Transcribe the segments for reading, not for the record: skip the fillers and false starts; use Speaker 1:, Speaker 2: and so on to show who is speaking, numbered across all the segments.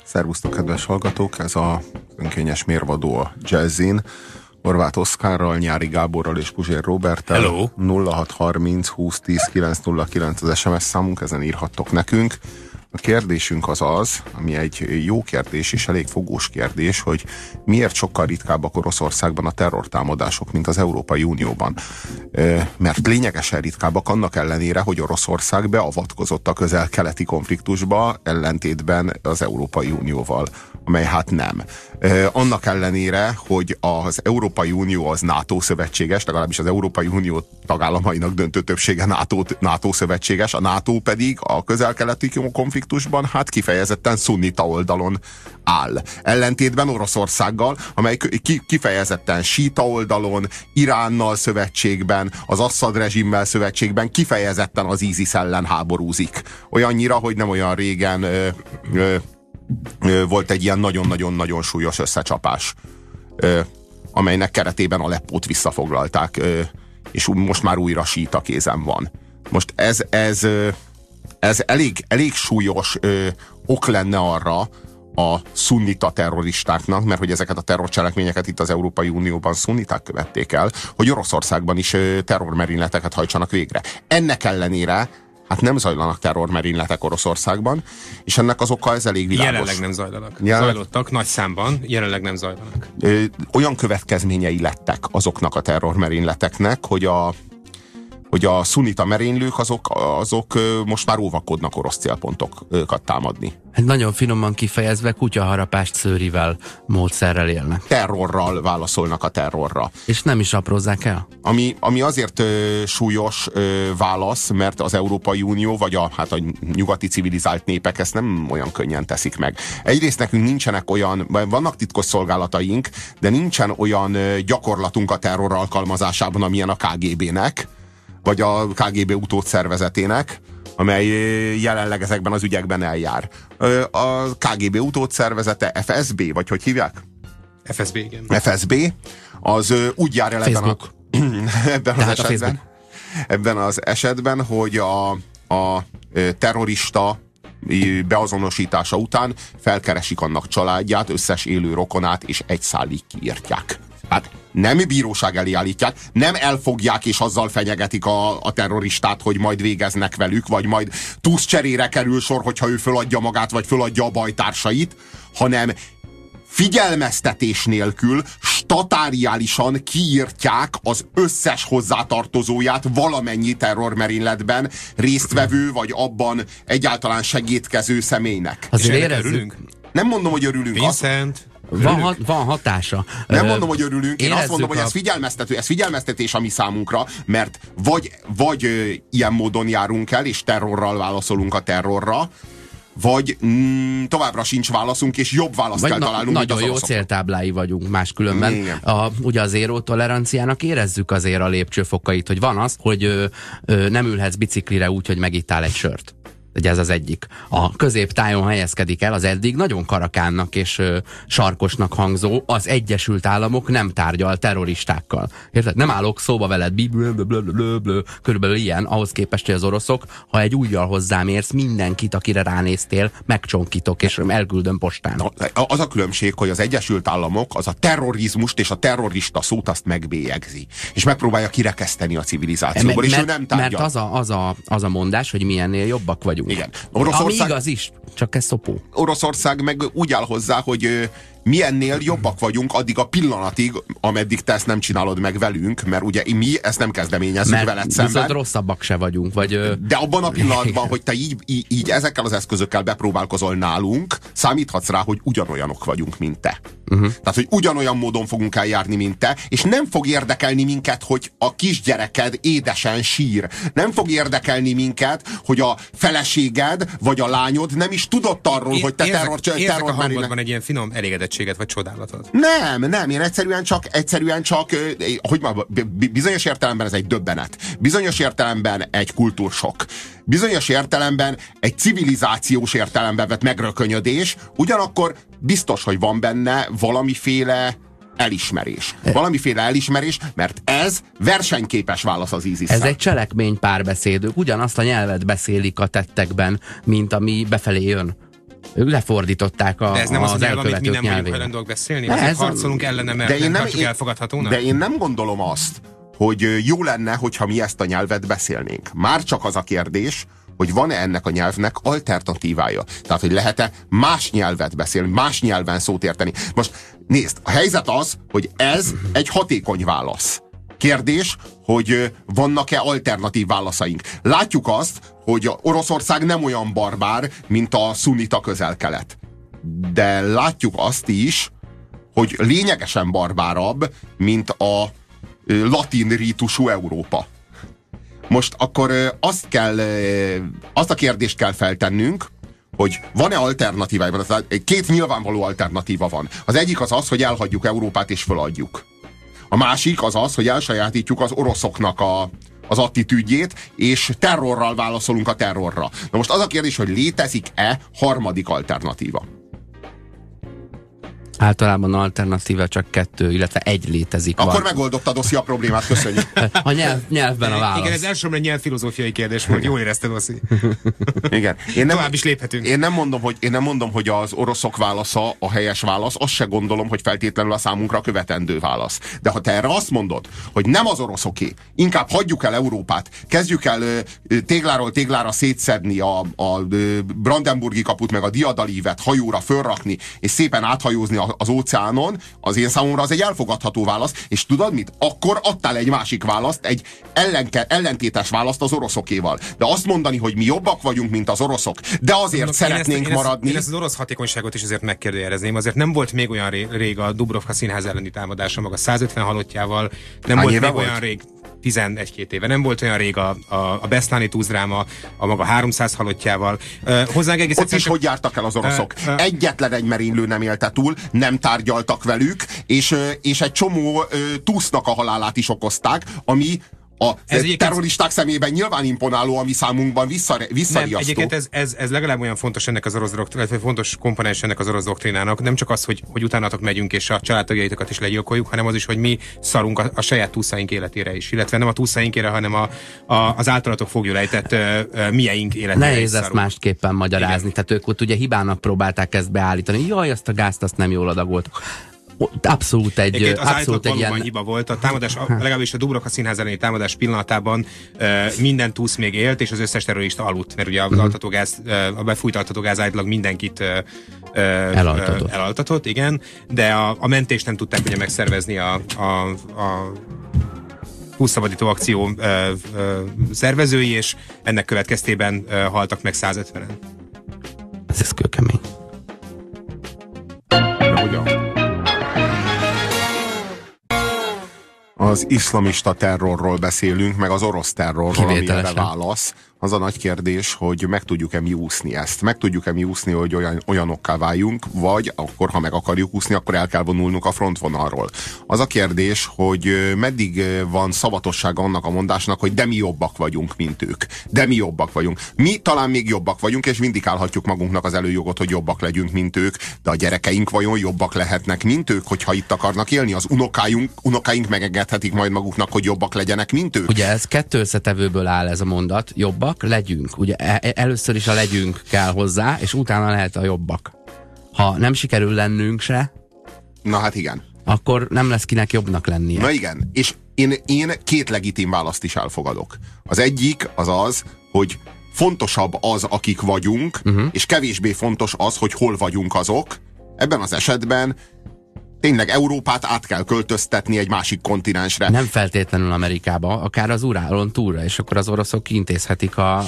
Speaker 1: Szervusztok, kedves hallgatók! Ez a önkényes mérvadó a Jazzin. Horváth Oszkárral, Nyári Gáborral és Puzsér Róberttel.
Speaker 2: Hello.
Speaker 1: 0630 2010 909 az SMS számunk, ezen írhattok nekünk. A kérdésünk az, ami egy jó kérdés és elég fogós kérdés, hogy miért sokkal ritkábbak Oroszországban a terrortámadások, mint az Európai Unióban. Mert lényegesen ritkábbak annak ellenére, hogy Oroszország beavatkozott a közel-keleti konfliktusba, ellentétben az Európai Unióval, amely hát nem. Annak ellenére, hogy az Európai Unió az NATO szövetséges, legalábbis az Európai Unió tagállamainak döntő többsége NATO szövetséges, a NATO pedig a közel-keleti konfliktusban hát kifejezetten szunnita oldalon áll. Ellentétben Oroszországgal, amely kifejezetten síta oldalon, Iránnal szövetségben, az Assad rezsimmel szövetségben, kifejezetten az ISIS ellen háborúzik. Olyannyira, hogy nem olyan régen volt egy ilyen nagyon-nagyon-nagyon súlyos összecsapás, amelynek keretében Aleppót visszafoglalták, és most már újra síta kézen van. Most ez elég súlyos ok lenne arra a szunnita terroristáknak, mert hogy ezeket a terrorcselekményeket itt az Európai Unióban szunniták követték el, hogy Oroszországban is terrormerényleteket hajtsanak végre. Ennek ellenére hát nem zajlanak terrormerényletek Oroszországban, és ennek az oka ez elég világos.
Speaker 2: Jelenleg nem zajlanak. Zajlottak nagy számban, jelenleg nem zajlanak.
Speaker 1: Olyan következményei lettek azoknak a terrormerényleteknek, hogy a szunnita merénylők azok most már óvakodnak orosz célpontokat támadni.
Speaker 3: Hát nagyon finoman kifejezve kutyaharapást szőrivel módszerrel élnek.
Speaker 1: Terrorral válaszolnak a terrorra.
Speaker 3: És nem is aprózzák el?
Speaker 1: Ami azért súlyos válasz, mert az Európai Unió, vagy a nyugati civilizált népek ezt nem olyan könnyen teszik meg. Egyrészt nekünk nincsenek olyan, vannak titkos szolgálataink, de nincsen olyan gyakorlatunk a terror alkalmazásában, amilyen a KGB-nek, vagy a KGB utódszervezetének, amely jelenleg ezekben az ügyekben eljár. A KGB utódszervezete FSB, vagy hogy hívják?
Speaker 2: FSB, igen.
Speaker 1: FSB, az úgy jár el ebben az esetben, hogy a terrorista beazonosítása után felkeresik annak családját, összes élő rokonát, és egy szállig kiírtják. Hát nem bíróság elé állítják, nem elfogják és azzal fenyegetik a terroristát, hogy majd végeznek velük, vagy majd túszcserére kerül sor, hogyha ő föladja magát, vagy föladja a bajtársait, hanem figyelmeztetés nélkül statáriálisan kiírtják az összes hozzátartozóját valamennyi terrormerényletben résztvevő, vagy abban egyáltalán segítkező személynek.
Speaker 3: Azért érezzük.
Speaker 1: Nem mondom, hogy örülünk.
Speaker 2: Vincent,
Speaker 3: van hatása.
Speaker 1: Nem mondom, hogy örülünk, én azt mondom, hogy ez figyelmeztetés a mi számunkra, mert vagy ilyen módon járunk el, és terrorral válaszolunk a terrorra, vagy továbbra sincs válaszunk, és jobb választ kell találnunk.
Speaker 3: Nagyon jó céltáblái vagyunk máskülönben. Ugye az zéró toleranciának érezzük azért a lépcsőfokait, hogy van az, hogy nem ülhetsz biciklire úgy, hogy megittál egy sört. Ugye ez az egyik. A középtájon helyezkedik el az eddig nagyon karakánnak és sarkosnak hangzó az Egyesült Államok nem tárgyal terroristákkal. Érted? Nem állok szóba veled, körülbelül ilyen, ahhoz képest, hogy az oroszok, ha egy ujjal hozzám érsz, mindenkit, akire ránéztél, megcsonkítok, és elküldöm postán.
Speaker 1: Az a különbség, hogy az Egyesült Államok az a terrorizmust és a terrorista szót azt megbélyegzi, és megpróbálja kirekeszteni a civilizációból, és ő nem tárgyal.
Speaker 3: Mert az a mondás, hogy milyennél jobbak vagyunk.
Speaker 1: Igen.
Speaker 3: Ami igaz is, csak ez szopó.
Speaker 1: Oroszország meg úgy áll hozzá, hogy milyennél jobbak vagyunk addig a pillanatig, ameddig te ezt nem csinálod meg velünk, mert ugye mi ezt nem kezdeményezzük veled szemben.
Speaker 3: Mert rosszabbak se vagyunk.
Speaker 1: De abban a pillanatban, hogy te így ezekkel az eszközökkel bepróbálkozol nálunk, számíthatsz rá, hogy ugyanolyanok vagyunk, mint te. Tehát, hogy ugyanolyan módon fogunk eljárni, mint te, és nem fog érdekelni minket, hogy a kisgyereked édesen sír. Nem fog érdekelni minket, hogy a feleséged vagy a lányod nem is tudott arról, hogy te
Speaker 2: érzek a hangodban egy ilyen finom elégedettséget vagy csodálatot.
Speaker 1: Nem, én egyszerűen csak hogy bizonyos értelemben ez egy döbbenet. Bizonyos értelemben egy kultúrsok. Bizonyos értelemben egy civilizációs értelemben vett megrökönyödés, ugyanakkor biztos, hogy van benne valamiféle elismerés, mert ez versenyképes válasz az ISIS-szel.
Speaker 3: Ez egy cselekmény párbeszéd. Ugyanazt a nyelvet beszélik a tettekben, mint ami befelé jön. lefordították
Speaker 2: de ez nem az nyelv, amit mi nem vagyunk
Speaker 3: nyelvére.
Speaker 2: hajlandóak beszélni? Azért harcolunk ellene, mert nem tartjuk elfogadhatónak?
Speaker 1: De én nem gondolom azt, hogy jó lenne, hogyha mi ezt a nyelvet beszélnénk. Már csak az a kérdés, hogy van-e ennek a nyelvnek alternatívája. Tehát, hogy lehet-e más nyelvet beszélni, más nyelven szót érteni. Most nézd, a helyzet az, hogy ez egy hatékony válasz. Kérdés, hogy vannak-e alternatív válaszaink. Látjuk azt, hogy Oroszország nem olyan barbár, mint a szunnita Közel-Kelet. De látjuk azt is, hogy lényegesen barbárabb, mint a latin rítusú Európa. Most akkor azt a kérdést kell feltennünk, hogy van-e alternatívája? Két nyilvánvaló alternatíva van. Az egyik az, hogy elhagyjuk Európát és feladjuk. A másik az, hogy elsajátítjuk az oroszoknak az attitűdjét, és terrorral válaszolunk a terrorra. Na most az a kérdés, hogy létezik-e harmadik alternatíva?
Speaker 3: Általában alternatíva csak 2, illetve 1 létezik.
Speaker 1: Akkor megoldottad, Oszi, a problémát, köszönjük.
Speaker 3: A nyelvben a válasz.
Speaker 2: Igen, ez elsősorban egy nyelvfilozófiai kérdés volt, jól érezted, Oszi.
Speaker 1: Igen.
Speaker 2: Tovább is léphetünk.
Speaker 1: Én nem mondom, hogy az oroszok válasza a helyes válasz, azt se gondolom, hogy feltétlenül a számunkra követendő válasz. De ha te erre azt mondod, hogy nem az oroszoké, inkább hagyjuk el Európát, kezdjük el tégláról téglára szétszedni a Brandenburgi kaput, meg a Diadalívet hajóra fölrakni, és szépen áthajózni az óceánon, az én számomra az egy elfogadható válasz, és tudod mit? Akkor adtál egy másik választ, egy ellentétes választ az oroszokéval. De azt mondani, hogy mi jobbak vagyunk, mint az oroszok, de azért szeretnénk maradni.
Speaker 2: Én ezt az orosz hatékonyságot is azért megkérdőjelezném. Azért nem volt még olyan rég a Dubrovka színház elleni támadása maga 150 halottjával, nem volt még olyan rég 11-2 éve. Nem volt olyan rég a Beszláni túzdráma a maga 300 halottjával.
Speaker 1: Ott is hogy jártak el az oroszok? Egyetlen egy merénylő nem élte túl, nem tárgyaltak velük, és egy csomó túsznak a halálát is okozták, ami a terroristák szemében nyilván imponáló, ami számunkban visszariasztó.
Speaker 2: Nem, egyébként ez legalább olyan fontos ennek az orosz doktrinának, fontos komponens ennek az orosz doktrinának, nem csak az, hogy utánatok megyünk és a családtagjaitokat is legyilkoljuk, hanem az is, hogy mi szarunk a saját túszaink életére is, illetve nem a túszainkére, hanem az általatok foglyul ejtett mieink életére.
Speaker 3: Nehéz ezt másképpen magyarázni. Igen. Tehát ők ott ugye hibának próbálták ezt beállítani. Jaj, azt a gázt azt nem jól adagoltuk. Abszolút egy ilyen
Speaker 2: hiba volt. A támadás, legalábbis a Dubrovka színház elleni támadás pillanatában minden túsz még élt, és az összes terrorista aludt, mert ugye a befújt altatógáz általában mindenkit elaltatott, igen, de a mentést nem tudták ugye megszervezni a túlszabadító akció szervezői, és ennek következtében haltak meg 150-en.
Speaker 3: Ez kőkemény.
Speaker 1: Az iszlamista terrorról beszélünk, meg az orosz terrorról, ami erre válasz. Az a nagy kérdés, hogy meg tudjuk-e mi úszni ezt. Meg tudjuk-e mi úszni, hogy olyanokká váljunk, vagy akkor, ha meg akarjuk úszni, akkor el kell vonulnunk a frontvonalról. Az a kérdés, hogy meddig van szavatossága annak a mondásnak, hogy de mi jobbak vagyunk, mint ők. De mi jobbak vagyunk. Mi talán még jobbak vagyunk, és vindikálhatjuk magunknak az előjogot, hogy jobbak legyünk, mint ők, de a gyerekeink vajon jobbak lehetnek, mint ők, hogyha itt akarnak élni? Az unokáink megengedhetik majd maguknak, hogy jobbak legyenek, mint ők?
Speaker 3: Ugye ez 2 összetevőből áll ez a mondat. Jobbak legyünk. Ugye először is a legyünk kell hozzá, és utána lehet a jobbak. Ha nem sikerül lennünk se,
Speaker 1: na hát igen,
Speaker 3: akkor nem lesz kinek jobbnak lennie.
Speaker 1: Na igen, és én 2 legitim választ is elfogadok. Az egyik az, hogy fontosabb az, akik vagyunk, és kevésbé fontos az, hogy hol vagyunk azok. Ebben az esetben tényleg Európát át kell költöztetni egy másik kontinensre.
Speaker 3: Nem feltétlenül Amerikába, akár az Urálon túlra, és akkor az oroszok kiintézhetik a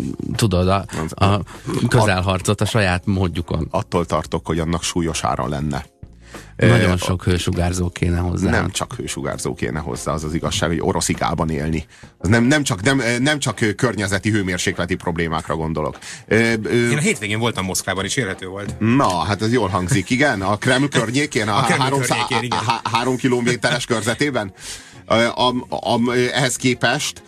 Speaker 3: közelharcot a saját módjukon.
Speaker 1: Attól tartok, hogy annak súlyos ára lenne.
Speaker 3: Nagyon sok hősugárzó kéne hozzá.
Speaker 1: Nem csak hősugárzó kéne hozzá, az az igazság, hogy oroszikában élni. Az nem csak környezeti, hőmérsékleti problémákra gondolok.
Speaker 2: Én a hétvégén voltam Moszkvában, és érhető volt.
Speaker 1: Na, hát ez jól hangzik, igen. A Kreml környékén, a 3 kilométeres körzetében. Ehhez képest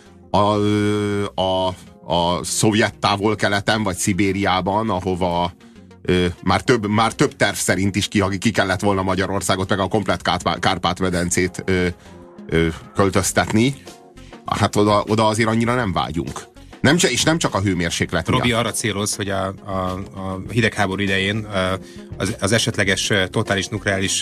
Speaker 1: a szovjet távol-keleten, vagy Szibériában, ahova már több terv szerint is ki kellett volna Magyarországot, meg a komplett Kárpát-medencét költöztetni. Hát oda azért annyira nem vágyunk. És nem csak a hőmérséklet
Speaker 2: Robi
Speaker 1: miatt.
Speaker 2: arra céloz, hogy a hidegháború idején az esetleges totális nukleáris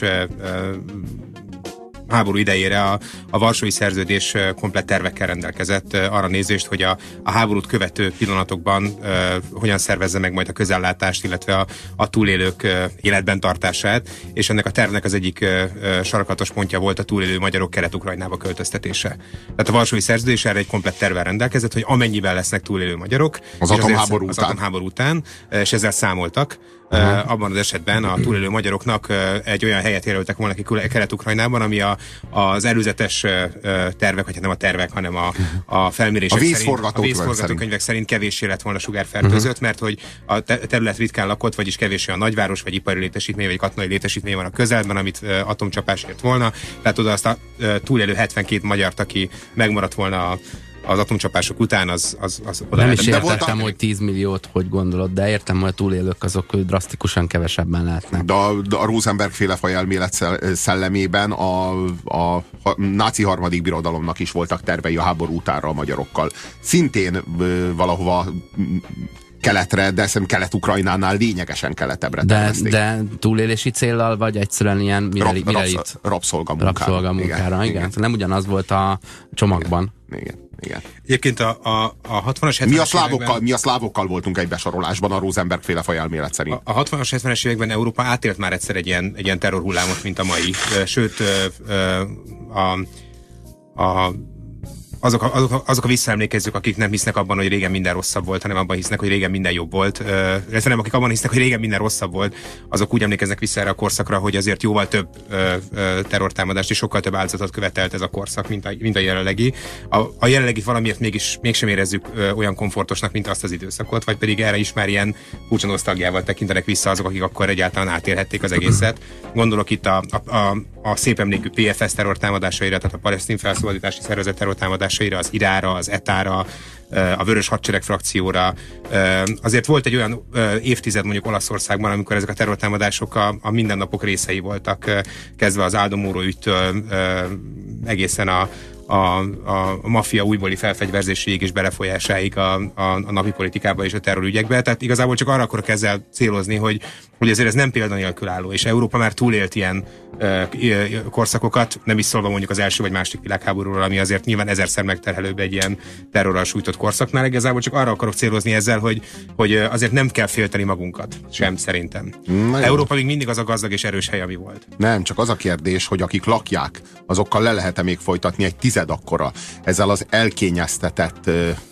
Speaker 2: háború idejére a Varsói Szerződés komplett tervekkel rendelkezett arra nézést, hogy a háborút követő pillanatokban hogyan szervezze meg majd a közellátást, illetve a túlélők életben tartását, és ennek a tervnek az egyik sarkatos pontja volt a túlélő magyarok Kelet-Ukrajnába költöztetése. Tehát a Varsói Szerződés erre egy komplett tervvel rendelkezett, hogy amennyiben lesznek túlélő magyarok
Speaker 1: az atomháború
Speaker 2: után, és ezzel számoltak. Abban az esetben a túlélő magyaroknak egy olyan helyet jelöltek volna ki Kelet-Ukrajnában, ami az előzetes tervek, vagy nem a tervek, hanem a felmérések
Speaker 1: a
Speaker 2: vízforgatókönyvek szerint kevéssé lett volna sugárfertőzött, mert hogy a terület ritkán lakott, vagyis kevéssé a nagyváros, vagy ipari létesítmény, vagy katonai létesítmény van a közelben, amit atomcsapás ért volna. Tehát oda azt a túlélő 72 magyart, aki megmaradt volna az atomcsapások után, az oda.
Speaker 3: Nem is értettem, hogy 10 milliót hogy gondolod, de értem, hogy a túlélők azok drasztikusan kevesebben lehetnek.
Speaker 1: De a Rosenberg-féle fajelmélet szellemében a náci harmadik birodalomnak is voltak tervei a háború utánra a magyarokkal. Szintén valahova keletre, de szerintem Kelet-Ukrajnánál lényegesen keletebbre tervezték.
Speaker 3: De túlélési céllal, vagy egyszerűen ilyen
Speaker 1: rabszolgamunkára.
Speaker 3: Igen. Nem ugyanaz volt a csomagban.
Speaker 1: Igen.
Speaker 2: Egyébként a 60-as, 70-es
Speaker 1: mi a szlávokkal voltunk egy besorolásban a Rosenberg-féle fajelmélet szerint.
Speaker 2: A 60-as, 70-es években Európa átélt már egyszer egy ilyen terrorhullámot, mint a mai. Sőt, azok a visszaemlékezők, akik nem hisznek abban, hogy régen minden rosszabb volt, hanem abban hisznek, hogy régen minden jobb volt. Illetve nem, akik abban hisznek, hogy régen minden rosszabb volt, azok úgy emlékeznek vissza erre a korszakra, hogy azért jóval több terrortámadást és sokkal több áldozatot követelt ez a korszak, mint a jelenlegi. A jelenlegi valamiért mégsem érezzük olyan komfortosnak, mint azt az időszakot, vagy pedig erre is már ilyen furcsa nosztalgiával tekintenek vissza azok, akik akkor egyáltalán átélhették az egészet. Gondolok itt a szép emlékű PFS terrortámadásaira, tehát a Palesztin Felszabadítási Szervezet terrortámadásaira, az IRA-ra, az ETA-ra, a Vörös Hadsereg frakcióra. Azért volt egy olyan évtized mondjuk Olaszországban, amikor ezek a terrortámadások a mindennapok részei voltak, kezdve az Aldo Moro ügytől egészen a maffia újbóli felfegyverzéséig és belefolyásáig a napi politikába és a terrorügyekbe. Tehát igazából csak arra akarok ezzel célozni, hogy azért ez nem példanélkül álló, és Európa már túlélt ilyen korszakokat, nem is szólva mondjuk az első vagy második világháborúról, ami azért nyilván ezerszer megterhelőbb egy ilyen terrorral sújtott korszaknál. Igazából csak arra akarok célozni ezzel, hogy azért nem kell félteni magunkat sem, szerintem. Európa még mindig az a gazdag és erős hely, ami volt.
Speaker 1: Nem, csak az a kérdés, hogy akik lakják, azokkal le lehet-e még folytatni egy 10 akkora, ezzel az elkényeztetett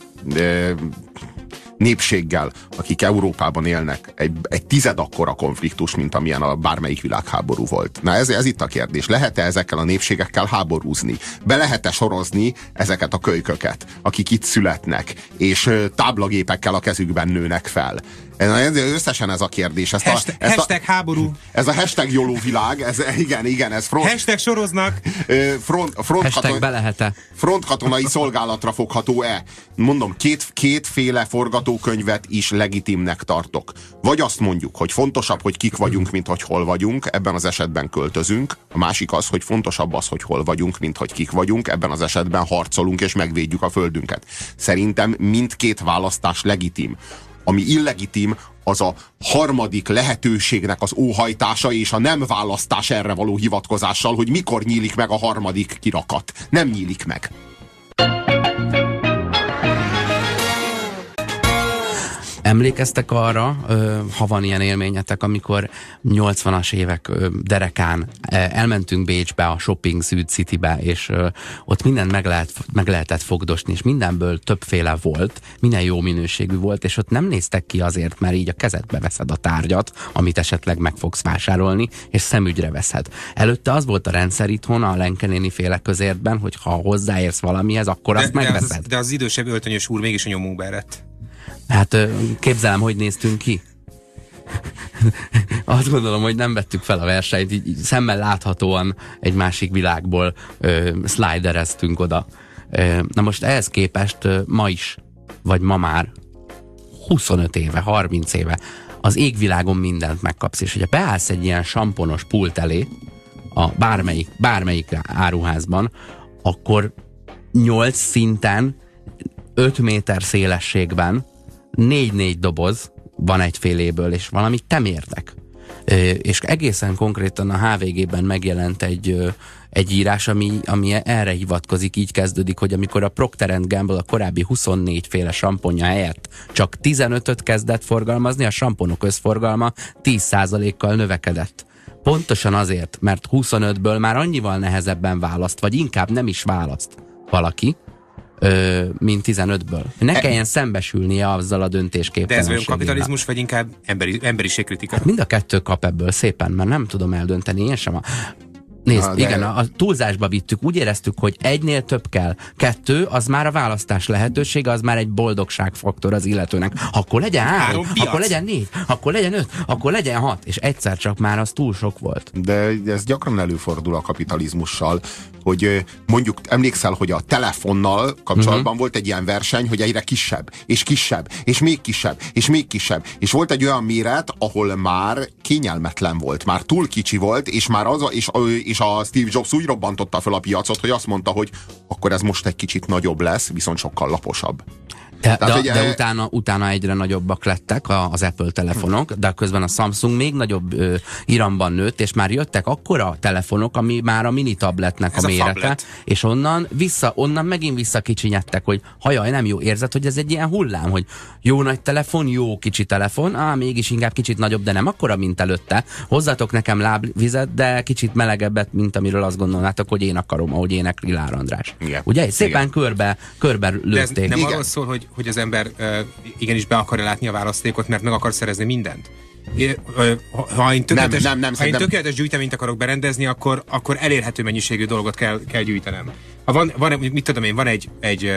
Speaker 1: népséggel, akik Európában élnek, egy 10 akkora konfliktus, mint amilyen a bármelyik világháború volt. Na ez itt a kérdés. Lehet-e ezekkel a népségekkel háborúzni? Be lehet-e sorozni ezeket a kölyköket, akik itt születnek, és táblagépekkel a kezükben nőnek fel? Összesen ez a kérdés.
Speaker 2: Hashtag háború.
Speaker 1: Ez a hashtag YOLO világ, igen, ez
Speaker 2: hashtag soroznak.
Speaker 3: Hashtag be lehet-e.
Speaker 1: Frontkatonai szolgálatra fogható-e? Mondom, kétféle forgatókönyvet is legitimnek tartok. Vagy azt mondjuk, hogy fontosabb, hogy kik vagyunk, mint hogy hol vagyunk, ebben az esetben költözünk. A másik az, hogy fontosabb az, hogy hol vagyunk, mint hogy kik vagyunk, ebben az esetben harcolunk és megvédjük a földünket. Szerintem mindkét választás legitim. Ami illegitim, az a harmadik lehetőségnek az óhajtása és a nem választás erre való hivatkozással, hogy mikor nyílik meg a harmadik kirakat. Nem nyílik meg.
Speaker 3: Emlékeztek arra, ha van ilyen élményetek, amikor 80-as évek derekán elmentünk Bécsbe, a Shopping Süd Citybe, és ott mindent meg lehetett fogdosni, és mindenből többféle volt, minden jó minőségű volt, és ott nem néztek ki azért, mert így a kezedbe veszed a tárgyat, amit esetleg meg fogsz vásárolni, és szemügyre veszed. Előtte az volt a rendszer itthon, a Lenke néni féle közértben, hogy ha hozzáérsz valamihez, akkor azt megveszed.
Speaker 2: De az idősebb öltönyös úr mégis a nyomunkba eredt.
Speaker 3: Hát képzelem, hogy néztünk ki. Azt gondolom, hogy nem vettük fel a versenyt, így szemmel láthatóan egy másik világból slidereztünk oda. Na most ehhez képest ma is, vagy ma már 25 éve, 30 éve az égvilágon mindent megkapsz, és hogyha beállsz egy ilyen samponos pult elé a bármelyik áruházban, akkor 8 szinten 5 méter szélességben 4-4 doboz van egyféléből, és valamit temérdek. És egészen konkrétan a HVG-ben megjelent egy írás, ami erre hivatkozik, így kezdődik, hogy amikor a Procter & Gamble a korábbi 24 féle samponja helyett csak 15-öt kezdett forgalmazni, a samponok összforgalma 10%-kal növekedett. Pontosan azért, mert 25-ből már annyival nehezebben választ, vagy inkább nem is választ valaki, mint 15-ből. Ne kelljen szembesülnie azzal a döntésképtelenséggel.
Speaker 2: De ez olyan kapitalizmus, vagy inkább emberiségkritika?
Speaker 3: Hát mind a kettő kap ebből szépen, mert nem tudom eldönteni én sem. Nézd, igen, a túlzásba vittük, úgy éreztük, hogy 1-nél több kell. 2, az már a választás lehetősége, az már egy boldogságfaktor az illetőnek. Akkor legyen 3, akkor legyen 4, akkor legyen 5, akkor legyen 6, és egyszer csak már az túl sok volt.
Speaker 1: De ez gyakran előfordul a kapitalizmussal, hogy mondjuk emlékszel, hogy a telefonnal kapcsolatban volt egy ilyen verseny, hogy egyre kisebb, és még kisebb, és még kisebb. És volt egy olyan méret, ahol már kényelmetlen volt, már túl kicsi volt, és már és a Steve Jobs úgy robbantotta fel a piacot, hogy azt mondta, hogy akkor ez most egy kicsit nagyobb lesz, viszont sokkal laposabb.
Speaker 3: De utána egyre nagyobbak lettek az Apple telefonok, de közben a Samsung még nagyobb iramban nőtt, és már jöttek akkora telefonok, ami már a mini tabletnek a mérete, és onnan megint visszakicsinyedtek, hogy hajaj, nem jó, érzed, hogy ez egy ilyen hullám, hogy jó nagy telefon, jó kicsi telefon, mégis inkább kicsit nagyobb, de nem akkora, mint előtte. Hozzatok nekem lábvizet, de kicsit melegebbet, mint amiről azt gondolnátok, hogy én akarom, ahogy énekli Lár András. Igen. Ugye? Szépen
Speaker 1: igen.
Speaker 3: körbe lőtték.
Speaker 2: Nem arról szól, hogy az ember igenis be akarja látni a választékot, mert meg akar szerezni mindent. Ha én tökéletes gyűjteményt akarok berendezni, akkor elérhető mennyiségű dolgot kell gyűjtenem. Ha van mit tudom én, van egy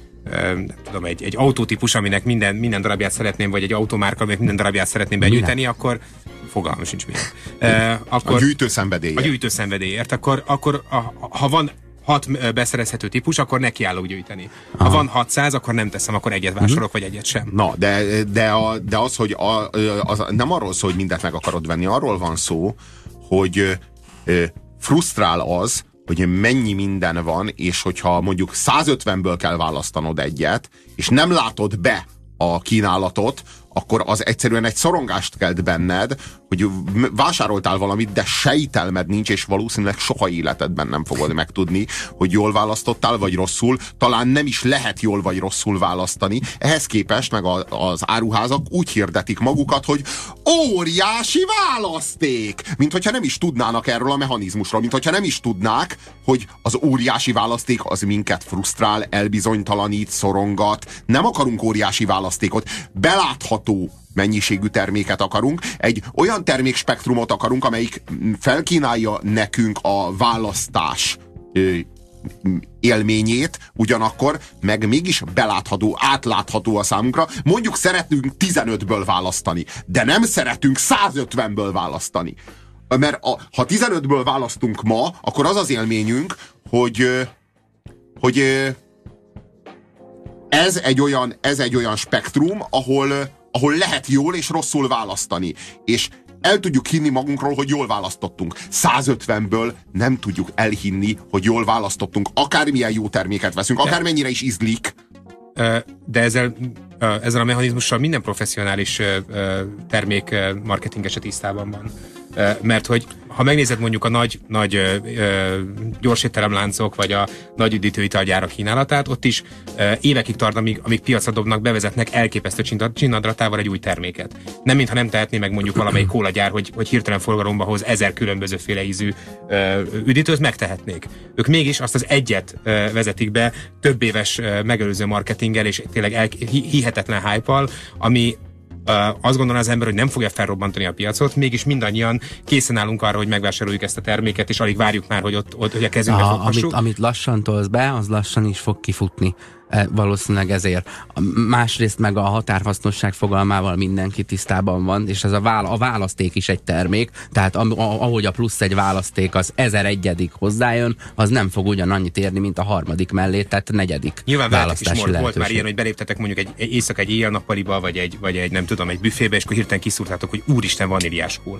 Speaker 2: autótípus, aminek minden darabját szeretném, vagy egy automárka, aminek minden darabját szeretném begyűjteni, akkor fogalmam sincs milyen.
Speaker 1: A gyűjtőszenvedélyért.
Speaker 2: A gyűjtőszenvedélyért. Akkor ha van 6 beszerezhető típus, akkor nekiállok gyűjteni. Ha van 600, akkor nem teszem, akkor egyet vásárolok, vagy egyet sem.
Speaker 1: Na, de az, hogy az nem arról szól, hogy mindent meg akarod venni, arról van szó, hogy frusztrál az, hogy mennyi minden van, és hogyha mondjuk 150-ből kell választanod egyet, és nem látod be a kínálatot, akkor az egyszerűen egy szorongást kelt benned, hogy vásároltál valamit, de sejtelmed nincs, és valószínűleg soha életedben nem fogod megtudni, hogy jól választottál, vagy rosszul. Talán nem is lehet jól vagy rosszul választani. Ehhez képest meg az áruházak úgy hirdetik magukat, hogy óriási választék! Mint hogyha nem is tudnának erről a mechanizmusról, mint hogyha nem is tudnák, hogy az óriási választék az minket frusztrál, elbizonytalanít, szorongat. Nem akarunk óriási választékot. Belátható mennyiségű terméket akarunk, egy olyan termékspektrumot akarunk, amelyik felkínálja nekünk a választás élményét, ugyanakkor meg mégis belátható, átlátható a számunkra. Mondjuk szeretünk 15-ből választani, de nem szeretünk 150-ből választani. Mert ha 15-ből választunk ma, akkor az az élményünk, hogy ez egy olyan spektrum, ahol lehet jól és rosszul választani. És el tudjuk hinni magunkról, hogy jól választottunk. 150-ből nem tudjuk elhinni, hogy jól választottunk. Akármilyen jó terméket veszünk, akármennyire is ízlik.
Speaker 2: De ezzel a mechanizmussal minden professzionális termék marketingese tisztában van. Mert hogy ha megnézed mondjuk a nagy gyorsétteremláncok, vagy a nagy üdítőitalgyárak kínálatát, ott is évekig tart, amíg piacra dobnak, bevezetnek elképesztő csinnadratával egy új terméket. Nem mintha nem tehetné meg mondjuk valamelyik kólagyár, hogy hirtelen forgalomba hoz 1000 különbözőféle ízű üdítőt, megtehetnék. Ők mégis azt az egyet vezetik be több éves megelőző marketinggel és tényleg hihetetlen hype-al, ami azt gondolná az ember, hogy nem fogja felrobbantani a piacot, mégis mindannyian készen állunk arra, hogy megvásároljuk ezt a terméket, és alig várjuk már, hogy ott hogy a kezünkbe foghassuk.
Speaker 3: Amit lassan tolsz be, az lassan is fog kifutni. Valószínűleg ezért. Másrészt meg a határhasznosság fogalmával mindenki tisztában van, és ez a választék is egy termék, tehát ahogy a plusz egy választék az 1001. hozzájön, az nem fog ugyanannyit érni, mint a harmadik mellé, tehát negyedik.
Speaker 2: Nyilván választási lehetőség. Volt már ilyen, hogy beléptetek mondjuk egy éjszaka egy éjjel-nappaliba, vagy egy nem tudom, egy büfébe, és akkor hirtelen kiszúrtátok, hogy úristen, vaníliás kóla.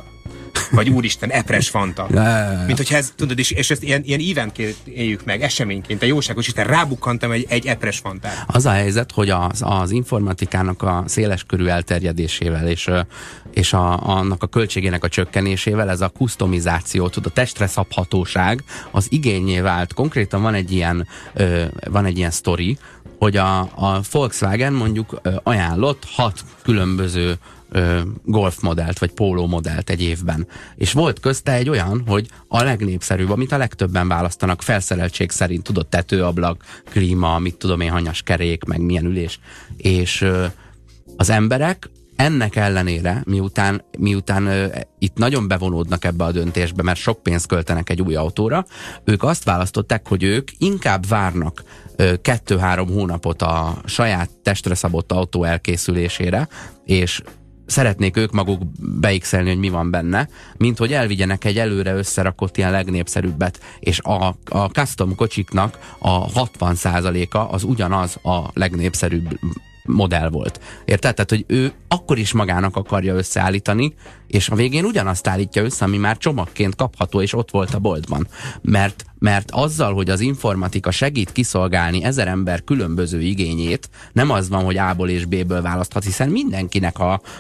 Speaker 2: Vagy úristen, epres Fanta. Mint hogyha ez, tudod, és ezt ilyen eventként éljük meg, eseményként, a jóságos Isten, rábukkantam egy epres Fantát.
Speaker 3: Az a helyzet, hogy az informatikának a széleskörű elterjedésével és annak a költségének a csökkenésével ez a kusztomizáció, a testre szabhatóság az igényé vált. Konkrétan van egy ilyen sztori, hogy a Volkswagen mondjuk ajánlott 6 különböző Golf modellt, vagy Polo modellt egy évben. És volt közte egy olyan, hogy a legnépszerűbb, amit a legtöbben választanak felszereltség szerint, tudod, tetőablak, klíma, mit tudom én, hanyas kerék, meg milyen ülés. És az emberek ennek ellenére, miután itt nagyon bevonódnak ebbe a döntésbe, mert sok pénzt költenek egy új autóra, ők azt választották, hogy ők inkább várnak 2-3 hónapot a saját testre szabott autó elkészülésére, és szeretnék ők maguk beixelni, hogy mi van benne, mint hogy elvigyenek egy előre összerakott ilyen legnépszerűbbet, és a custom kocsiknak a 60%-a az ugyanaz a legnépszerűbb modell volt. Érted? Tehát, hogy ő akkor is magának akarja összeállítani, és a végén ugyanazt állítja össze, ami már csomagként kapható, és ott volt a boltban. Mert azzal, hogy az informatika segít kiszolgálni 1000 ember különböző igényét, nem az van, hogy A-ból és B-ből választhat, hiszen mindenkinek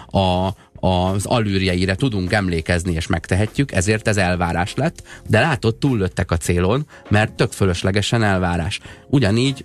Speaker 3: az alűrjeire tudunk emlékezni, és megtehetjük, ezért ez elvárás lett, de túllöttek a célon, mert tök fölöslegesen elvárás. Ugyanígy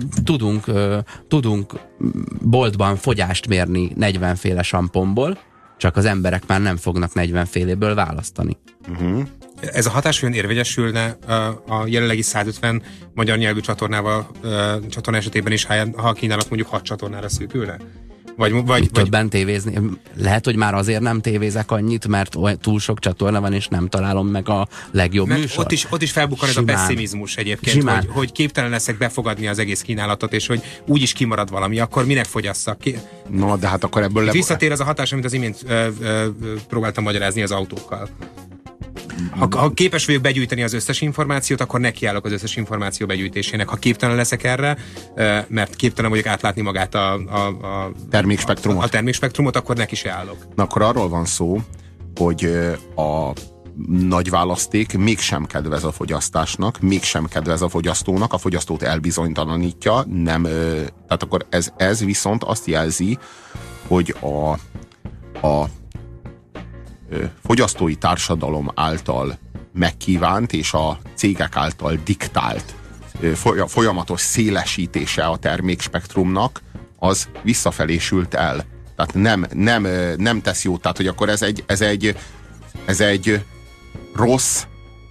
Speaker 3: tudunk boltban fogyást mérni 40 féle samponból, csak az emberek már nem fognak 40 féléből választani.
Speaker 2: Ez a hatás olyan érvényesülne a jelenlegi 150 magyar nyelvű csatorna esetében is, ha a kínálat mondjuk 6 csatornára szűkülne? Vagy
Speaker 3: többen tévézni. Lehet, hogy már azért nem tévézek annyit, mert túl sok csatorna van, és nem találom meg a legjobb műsort.
Speaker 2: Ott is felbukkan ez a pessimizmus egyébként, hogy képtelen leszek befogadni az egész kínálatot, és hogy úgyis kimarad valami, akkor minek fogyasszak ki?
Speaker 1: No, de hát akkor ebből
Speaker 2: visszatér az a hatás, amit az imént próbáltam magyarázni az autókkal. Ha képes vagyok begyűjteni az összes információt, akkor nekiállok az összes információ begyűjtésének. Ha képtelen leszek erre, mert képtelen vagyok átlátni magát a termékspektrumot, akkor neki se állok.
Speaker 1: Na, akkor arról van szó, hogy a nagy választék mégsem kedvez a fogyasztásnak, mégsem kedvez a fogyasztónak, a fogyasztót elbizonytalanítja, tehát akkor ez viszont azt jelzi, hogy a fogyasztói társadalom által megkívánt és a cégek által diktált folyamatos szélesítése a termékspektrumnak, az visszafelé sült el. Tehát nem tesz jót. Tehát, hogy akkor ez egy rossz,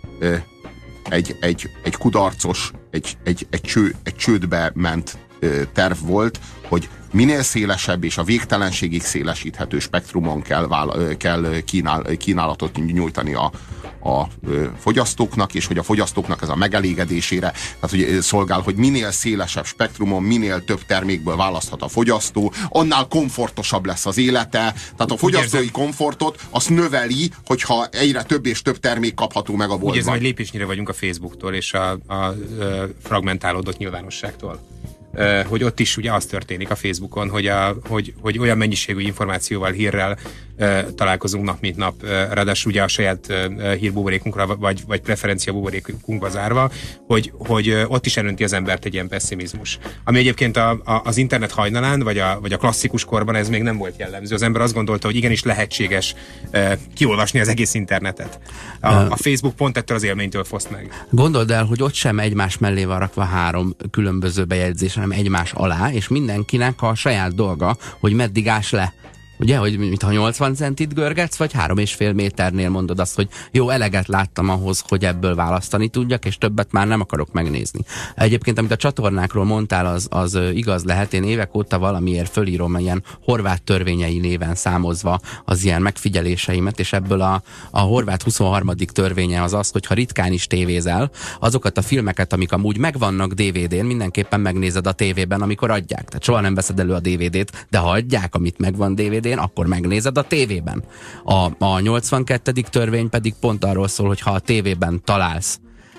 Speaker 1: egy kudarcos, egy csődbe ment terv volt, hogy minél szélesebb és a végtelenségig szélesíthető spektrumon kell kínálatot nyújtani a fogyasztóknak, és hogy a fogyasztóknak ez a megelégedésére, tehát hogy szolgál, hogy minél szélesebb spektrumon, minél több termékből választhat a fogyasztó, annál komfortosabb lesz az élete, tehát a fogyasztói komfortot azt növeli, hogyha egyre több és több termék kapható meg a boltban.
Speaker 2: Úgy érzem, hogy lépésnyire vagyunk a Facebooktól és a fragmentálódott nyilvánosságtól. Hogy ott is ugye az történik a Facebookon, hogy olyan mennyiségű információval, hírrel találkozunk nap mint nap, ráadásul ugye a saját hírbuborékunkra vagy preferencia buborékunkba zárva, hogy ott is elönti az embert egy ilyen pessimizmus. Ami egyébként az internet hajnalán, vagy a klasszikus korban ez még nem volt jellemző. Az ember azt gondolta, hogy igenis lehetséges kiolvasni az egész internetet. A Facebook pont ettől az élménytől foszt meg.
Speaker 3: Gondold el, hogy ott sem egymás mellé van rakva 3 különböző bejegyzés, hanem egymás alá, és mindenkinek a saját dolga, hogy meddig ás le. Ugye, hogy mintha 80 centit görgetsz, vagy 3,5 méternél mondod azt, hogy jó, eleget láttam ahhoz, hogy ebből választani tudjak, és többet már nem akarok megnézni. Egyébként, amit a csatornákról mondtál, az igaz lehet. Én évek óta valamiért fölírom ilyen horvát törvényei néven számozva az ilyen megfigyeléseimet, és ebből a horvát 23. törvénye az, hogy ha ritkán is tévézel, azokat a filmeket, amik amúgy megvannak DVD-n, mindenképpen megnézed a tévében, amikor adják. Tehát soha nem veszed elő a DVD-t, de ha adják, amit megvan DVD-n, akkor megnézed a tévében. A 82. törvény pedig pont arról szól, hogy ha a tévében találsz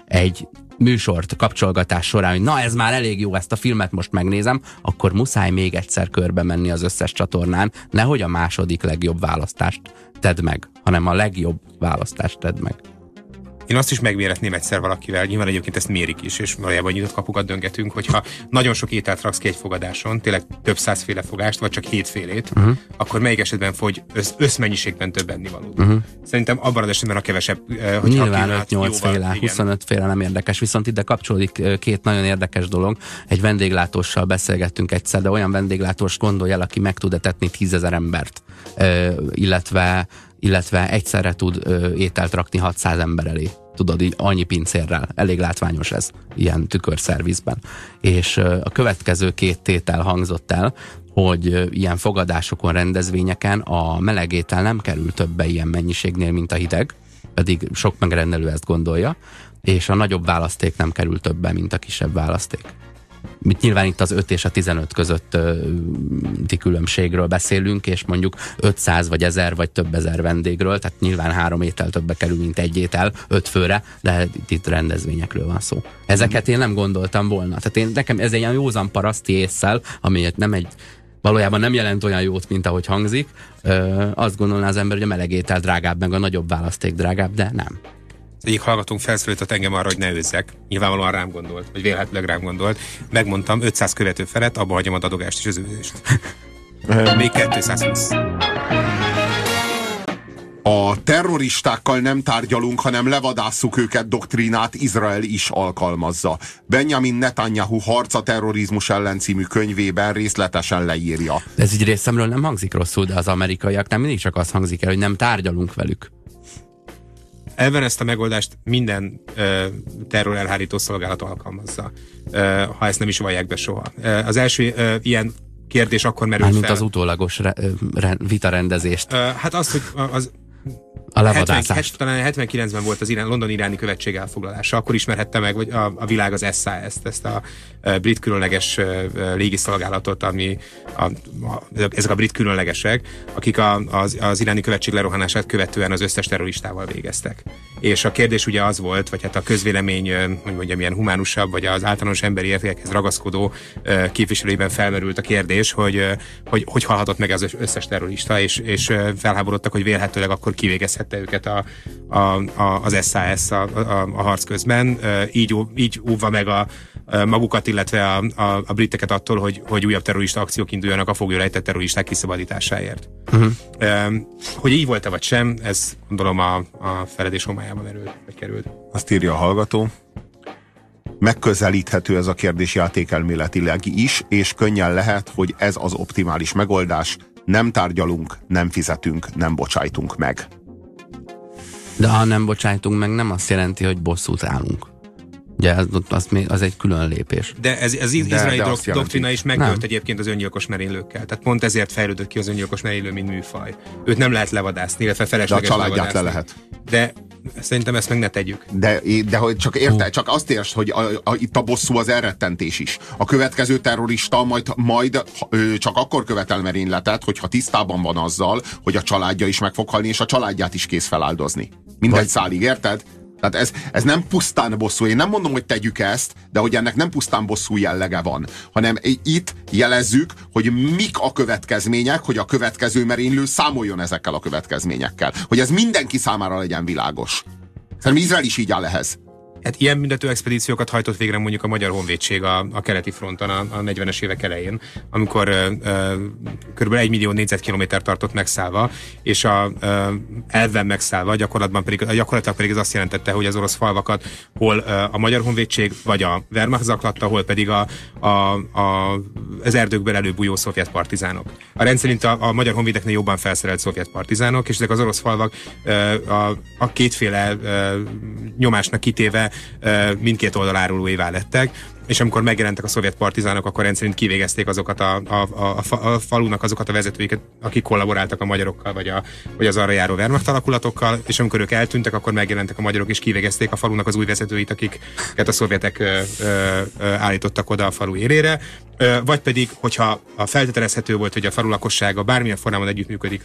Speaker 3: egy műsort kapcsolgatás során, hogy na ez már elég jó, ezt a filmet most megnézem, akkor muszáj még egyszer körbe menni az összes csatornán, nehogy a második legjobb választást tedd meg, hanem a legjobb választást tedd meg.
Speaker 2: Én azt is megméretném egyszer valakivel, nyilván egyébként ezt mérik is, és valójában nyitott kapukat döngetünk, hogyha nagyon sok ételt raksz ki egy fogadáson, tényleg több százféle fogást, vagy csak 7 félét, akkor melyik esetben fogy összmennyiségben több ennivalót. Szerintem abban az esetben a kevesebb,
Speaker 3: nyilván 5-8 féle, 25 féle nem érdekes, viszont ide kapcsolódik két nagyon érdekes dolog. Egy vendéglátóssal beszélgettünk egyszer, de olyan vendéglátós gondolj el, aki meg tud etetni 10 000 embert, illetve egyszerre tud ételt rakni 600 ember elé. Tudod, így annyi pincérrel. Elég látványos ez ilyen tükörszervizben. És a következő 2 tétel hangzott el, hogy ilyen fogadásokon, rendezvényeken a meleg étel nem kerül többe ilyen mennyiségnél, mint a hideg, pedig sok megrendelő ezt gondolja, és a nagyobb választék nem kerül többe, mint a kisebb választék. Nyilván itt az 5 és a 15 közötti különbségről beszélünk, és mondjuk 500 vagy 1000 vagy több ezer vendégről, tehát nyilván 3 étel többe kerül, mint egy étel 5 főre, de itt rendezvényekről van szó. Ezeket én nem gondoltam volna. Tehát nekem ez egy ilyen józan paraszti ésszel, ami valójában nem jelent olyan jót, mint ahogy hangzik. Azt gondolná az ember, hogy a meleg étel drágább, meg a nagyobb választék drágább, de nem.
Speaker 2: Az egyik hallgatónk felszólított engem arra, hogy ne őzzek. Nyilvánvalóan rám gondolt, vagy vélhetőleg rám gondolt. Megmondtam, 500 követő felett, abba hagyom a dadogást és az őzést. Még 220.
Speaker 1: A terroristákkal nem tárgyalunk, hanem levadásszuk őket doktrínát Izrael is alkalmazza. Benjamin Netanyahu Harc a terrorizmus ellen című könyvében részletesen leírja.
Speaker 3: Ez így részemről nem hangzik rosszul, de az amerikaiaknál mindig csak az hangzik el, hogy nem tárgyalunk velük.
Speaker 2: Elven ezt a megoldást minden terror elhárító szolgálat alkalmazza, ha ezt nem is vallják be soha. Az első ilyen kérdés akkor merült fel.
Speaker 3: Mint az utólagos vitarendezést.
Speaker 2: Hát azt, hogy
Speaker 3: a levadászást.
Speaker 2: Talán 79-ben volt az london-iráni követség elfoglalása, akkor ismerhette meg vagy a világ az SAS-t, ezt a brit különleges légiszolgálatot, ezek a brit különlegesek, akik az iráni követség lerohanását követően az összes terroristával végeztek. És a kérdés ugye az volt, vagy hát a közvélemény, hogy mondjam, ilyen humánusabb, vagy az általános emberi értékekhez ragaszkodó képviselőiben felmerült a kérdés, hogy halhatott meg az összes terrorista, és felháborodtak, hogy vélhetőleg akkor kivégezhette őket az SAS a harc közben, így óvva meg magukat, illetve a briteket attól, hogy újabb terrorista akciók induljanak a foglyra ejtett terroristák kiszabadításáért. Hogy így volt-e vagy sem, ez gondolom a feledés homályába került.
Speaker 1: Azt írja a hallgató. Megközelíthető ez a kérdés játékelméletileg is, és könnyen lehet, hogy ez az optimális megoldás. Nem tárgyalunk, nem fizetünk, nem bocsájtunk meg.
Speaker 3: De ha nem bocsájtunk meg, nem azt jelenti, hogy bosszút állunk. Ugye az egy külön lépés.
Speaker 2: De az izraeli doktrina is megdőlt egyébként az öngyilkos merénylőkkel. Tehát pont ezért fejlődött ki az öngyilkos merénylő, mint műfaj. Őt nem lehet levadászni, illetve felesleges levadászni.
Speaker 1: De a családját le lehet.
Speaker 2: De szerintem ezt meg ne tegyük.
Speaker 1: De hogy csak érted, csak azt értsd, hogy itt a bosszú az elrettentés is. A következő terrorista majd csak akkor követel merényletet, hogyha tisztában van azzal, hogy a családja is meg fog halni, és a családját is kész feláldozni. Mindegy szálig, érted? Tehát ez nem pusztán bosszú. Én nem mondom, hogy tegyük ezt, de hogy ennek nem pusztán bosszú jellege van, hanem itt jelezzük, hogy mik a következmények, hogy a következő merénylő számoljon ezekkel a következményekkel. Hogy ez mindenki számára legyen világos. Szerintem Izrael is így áll ehhez.
Speaker 2: Hát ilyen büntető expedíciókat hajtott végre mondjuk a Magyar Honvédség a keleti fronton a 40-es évek elején, amikor kb. 1 millió négyzetkilométer tartott megszállva, és elven megszállva, gyakorlatilag pedig ez azt jelentette, hogy az orosz falvakat hol a Magyar Honvédség, vagy a Wehrmacht zaklatta, hol pedig az erdőkben előbújó szovjet partizánok. A rendszerint a magyar honvédeknél jobban felszerelt szovjet partizánok, és ezek az orosz falvak a kétféle nyomásnak kitéve mindkét oldal árulóivá lettek, és amikor megjelentek a szovjet partizánok, akkor rendszerint kivégezték azokat a falunak azokat a vezetőiket, akik kollaboráltak a magyarokkal, vagy az arra járó Wehrmacht alakulatokkal, és amikor ők eltűntek, akkor megjelentek a magyarok, és kivégezték a falunak az új vezetőit, akiket a szovjetek állítottak oda a falu élére. Vagy pedig, hogyha a feltételezhető volt, hogy a falu lakossága bármilyen formában együttműködik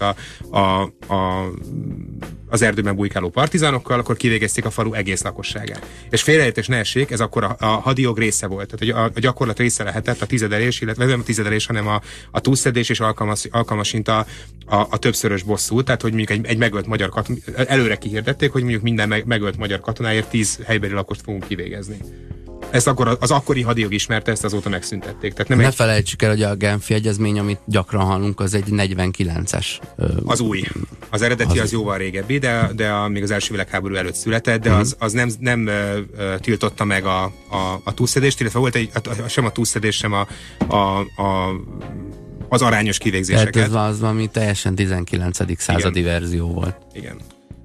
Speaker 2: az erdőben bujkáló partizánokkal, akkor kivégezték a falu egész lakosságát. És félreértés ne essék, ez akkor a hadijog része volt. Tehát a gyakorlat része lehetett a tizedelés, illetve nem a tizedelés, hanem a túlszedés és alkalmasint a többszörös bosszú. Tehát, hogy mondjuk egy megölt magyar katona, előre kihirdették, hogy mondjuk minden megölt magyar katonáért 10 helybeli lakost fogunk kivégezni. Ezt akkor az akkori hadijog ismerte, ezt azóta megszüntették. Tehát nem
Speaker 3: felejtsük el, hogy a Genfi egyezmény, amit gyakran hallunk, az egy 49-es.
Speaker 2: Az új. Az eredeti az jóval régebbi, de még az első világháború előtt született, de az nem tiltotta meg a túlszedést, illetve volt sem a túlszedés, sem az arányos kivégzéseket.
Speaker 3: Tehát ez az, ami teljesen 19. századi verzió volt.
Speaker 2: Igen.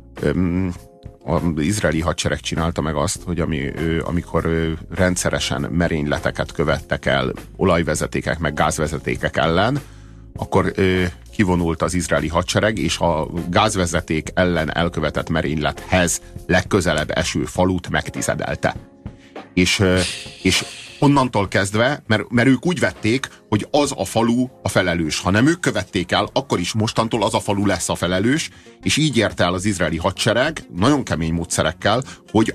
Speaker 1: Az izraeli hadsereg csinálta meg azt, hogy amikor rendszeresen merényleteket követtek el olajvezetékek meg gázvezetékek ellen, akkor kivonult az izraeli hadsereg, és a gázvezeték ellen elkövetett merénylethez legközelebb eső falut megtizedelte. És onnantól kezdve, mert ők úgy vették, hogy az a falu a felelős. Ha nem ők követték el, akkor is mostantól az a falu lesz a felelős, és így érte el az izraeli hadsereg, nagyon kemény módszerekkel, hogy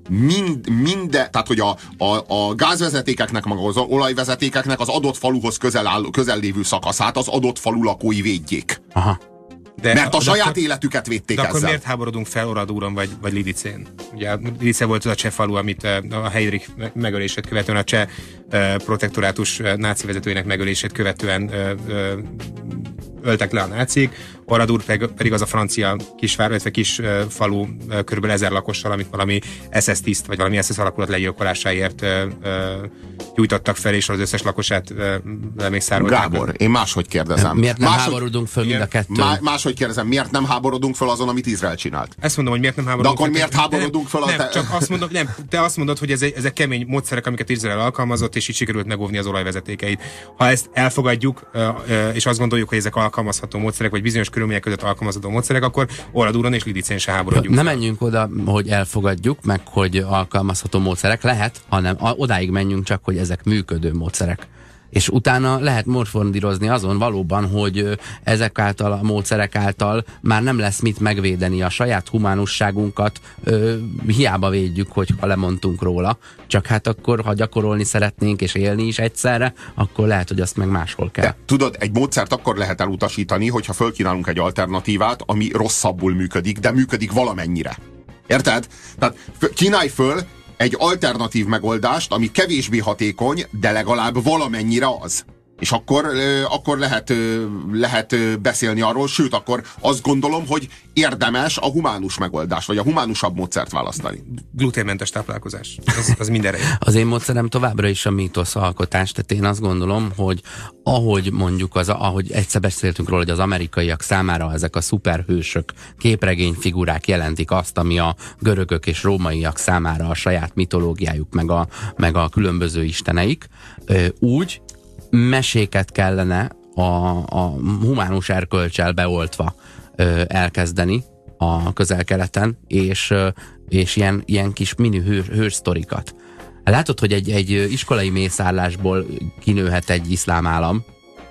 Speaker 1: tehát hogy a gázvezetékeknek, meg az olajvezetékeknek az adott faluhoz közel lévő szakaszát az adott falu lakói védjék.
Speaker 3: Aha.
Speaker 1: Mert a saját életüket védték ezzel.
Speaker 2: De akkor miért háborodunk fel Oradúron vagy Lidicén? Ugye Lidice volt az a cseh falu, amit a Heydrich megölését követően, a cseh protektorátus náci vezetőinek megölését követően öltek le a nácik. Oradour pedig az a francia kisvár, illetve kis falu kb. 1000 lakossal, amit valami SS tiszt, vagy valami SS alakulat legyilkolásáért gyújtottak fel, és az összes lakosát még szárolták.
Speaker 1: Gábor, én máshogy kérdezem.
Speaker 3: Miért nem háborodunk föl mind a kettő?
Speaker 1: Máshogy kérdezem, miért nem háborodunk föl azon, amit Izrael csinált?
Speaker 2: Ezt mondom, hogy miért nem háborodunk.
Speaker 1: De akkor miért háborodunk föl?
Speaker 2: Csak azt mondom, te azt mondod, hogy ezek kemény módszerek, amiket Izrael alkalmazott, és így sikerült megóvni az olajvezetékeit. Ha ezt elfogadjuk, és azt gondoljuk, hogy ezek alkalmazható módszerek, vagy bizonyos körülmények között alkalmazható módszerek, akkor Oradúron és Lidicén se háborodjunk.
Speaker 3: Nem menjünk oda, hogy elfogadjuk, meg hogy alkalmazható módszerek lehet, hanem odáig menjünk csak, hogy ezek működő módszerek. És utána lehet morfondírozni azon valóban, hogy ezek által, a módszerek által már nem lesz mit megvédeni a saját humánusságunkat, hiába védjük, ha lemondtunk róla. Csak hát akkor, ha gyakorolni szeretnénk és élni is egyszerre, akkor lehet, hogy azt meg máshol kell.
Speaker 1: De, tudod, egy módszert akkor lehet elutasítani, hogyha fölkínálunk egy alternatívát, ami rosszabbul működik, de működik valamennyire. Érted? Tehát kínálj föl egy alternatív megoldást, ami kevésbé hatékony, de legalább valamennyire az. És akkor lehet beszélni arról, sőt, akkor azt gondolom, hogy érdemes a humánus megoldást, vagy a humánusabb módszert választani.
Speaker 2: Gluténmentes táplálkozás. Az mindenre jó.
Speaker 3: Az én módszerem továbbra is a mítoszalkotás, tehát én azt gondolom, hogy ahogy mondjuk, ahogy egyszer beszéltünk róla, hogy az amerikaiak számára ezek a szuperhősök, képregényfigurák jelentik azt, ami a görögök és rómaiak számára a saját mitológiájuk, meg a különböző isteneik, úgy meséket kellene a humánus erkölccsel beoltva elkezdeni a Közel-Keleten, és ilyen kis mini hőssztorikat. Látod, hogy egy iskolai mészárlásból kinőhet egy iszlám állam,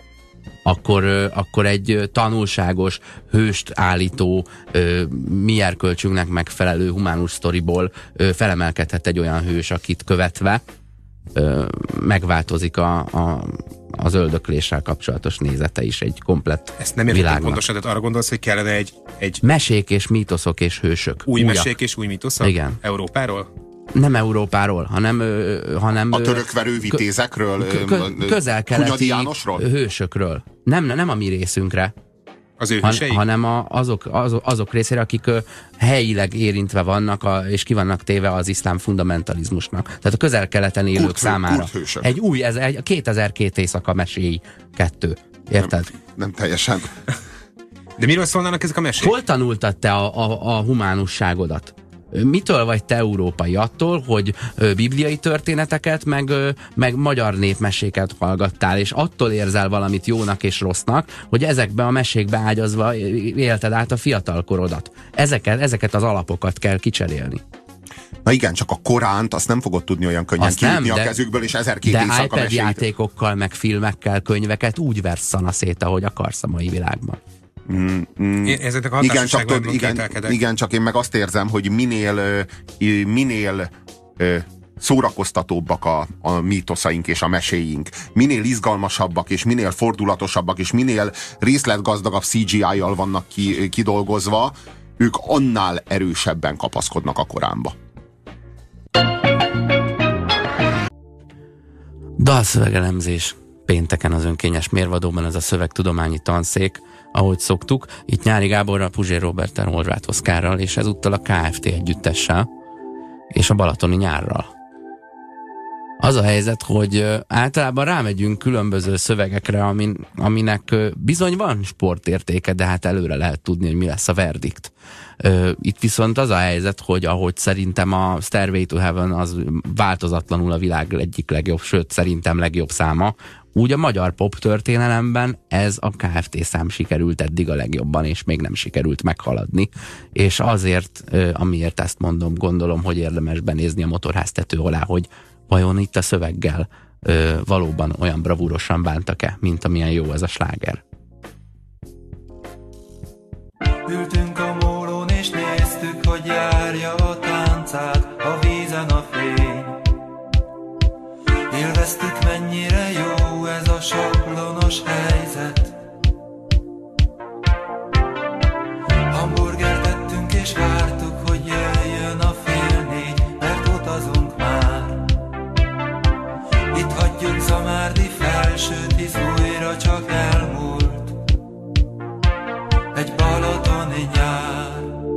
Speaker 3: akkor egy tanulságos, hőst állító, mi erkölcsünknek megfelelő humánus sztoriból felemelkedhet egy olyan hős, akit követve megváltozik az öldökléssel kapcsolatos nézete is egy komplett
Speaker 2: Ezt nem értem pontosan, tehát arra gondolsz, hogy kellene egy
Speaker 3: mesék és mítoszok és hősök.
Speaker 2: Új mesék és új mítoszok?
Speaker 3: Igen.
Speaker 2: Európáról?
Speaker 3: Nem Európáról, hanem
Speaker 1: a törökverő vitézekről,
Speaker 3: közel-keleti hősökről. Nem a mi részünkre.
Speaker 2: Az ő hősei?
Speaker 3: Hanem azok részére, akik helyileg érintve vannak, és ki vannak téve az iszlám fundamentalizmusnak. Tehát a Közel-Keleten élők számára. Egy új, ez egy 2002 éjszaka meséi 2. Érted?
Speaker 1: Nem teljesen.
Speaker 2: De miről szólnának ezek a mesék?
Speaker 3: Hol tanultad te a humánusságodat? Mitől vagy te európai? Attól, hogy bibliai történeteket, meg magyar népmeséket hallgattál, és attól érzel valamit jónak és rossznak, hogy ezekbe a mesékbe ágyazva élted át a fiatalkorodat. Ezeket az alapokat kell kicserélni.
Speaker 1: Na igen, csak a Koránt azt nem fogod tudni olyan könnyen kiütni a kezükből, és 1200
Speaker 3: éjszaka
Speaker 1: meséit.
Speaker 3: De iPad játékokkal, meg filmekkel, könyveket úgy versz szanaszét, ahogy akarsz a mai világban.
Speaker 2: Ezeknek a hatásosságban
Speaker 1: igen, csak én meg azt érzem, hogy minél szórakoztatóbbak a mítoszaink és a meséink, minél izgalmasabbak, és minél fordulatosabbak, és minél részletgazdagabb CGI-jal vannak kidolgozva, ők annál erősebben kapaszkodnak a Koránba.
Speaker 3: Dalszövegelemzés. Pénteken az Önkényes Mérvadóban ez a szövegtudományi tanszék, ahogy szoktuk, itt Nyári Gáborral, Puzsér Roberttel, Horváth Oszkárral, és ezúttal a Kft. Együttessel, és a Balatoni Nyárral. Az a helyzet, hogy általában rámegyünk különböző szövegekre, aminek bizony van sportértéke, de hát előre lehet tudni, hogy mi lesz a verdikt. Itt viszont az a helyzet, hogy ahogy szerintem a Stairway to Heaven az változatlanul a világ egyik legjobb, sőt szerintem legjobb száma, úgy a magyar pop történelemben ez a Kft. Szám sikerült eddig a legjobban, és még nem sikerült meghaladni. És azért, amiért ezt mondom, gondolom, hogy érdemes benézni a Motorház tető alá, hogy vajon itt a szöveggel valóban olyan bravúrosan bántak-e, mint amilyen jó ez a sláger.
Speaker 4: Ültünk a mólón és néztük, hogy járja a táncát, a vízen a fény. Élveztük, mennyire jó ez a sablonos helyzet. Hamburgert tettünk és vártuk, hogy jöjjön a 3:30, mert utazunk már. Itt hagyjuk Zamárdi felsőt, hisz újra csak elmúlt egy balatoni nyár.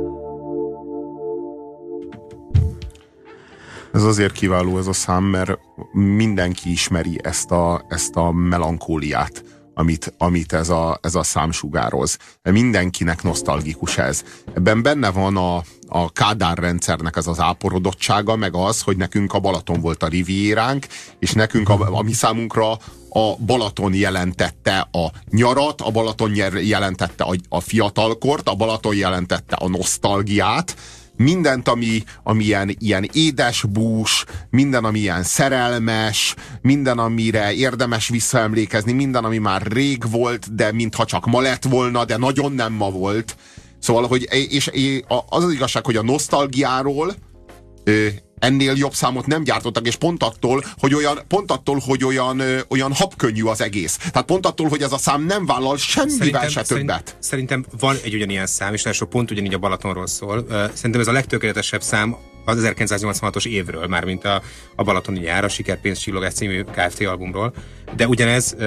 Speaker 1: Ez azért kiváló ez a szám, mert mindenki ismeri ezt a melankóliát, amit ez a szám sugároz. Mindenkinek nosztalgikus ez. Ebben benne van a Kádár rendszernek ez az áporodottsága, meg az, hogy nekünk a Balaton volt a rivieránk, és nekünk a mi számunkra a Balaton jelentette a nyarat, a Balaton jelentette a fiatalkort, a Balaton jelentette a nosztalgiát, mindent, ami ilyen édesbús, minden, ami ilyen szerelmes, minden, amire érdemes visszaemlékezni, minden, ami már rég volt, de mintha csak ma lett volna, de nagyon nem ma volt. Szóval, hogy és az igazság, hogy a nosztalgiáról ennél jobb számot nem gyártottak, és pont attól, hogy olyan habkönnyű az egész. Tehát pont attól, hogy ez a szám nem vállal semmivel se többet.
Speaker 2: Szerintem van egy ugyanilyen szám, és nagyon sok pont ugyanígy a Balatonról szól. Szerintem ez a legtökéletesebb szám az 1986-os évről, mármint a Balatoni Nyár, a Sikerpénzcsillogás című Kft. Albumról. De ugyanez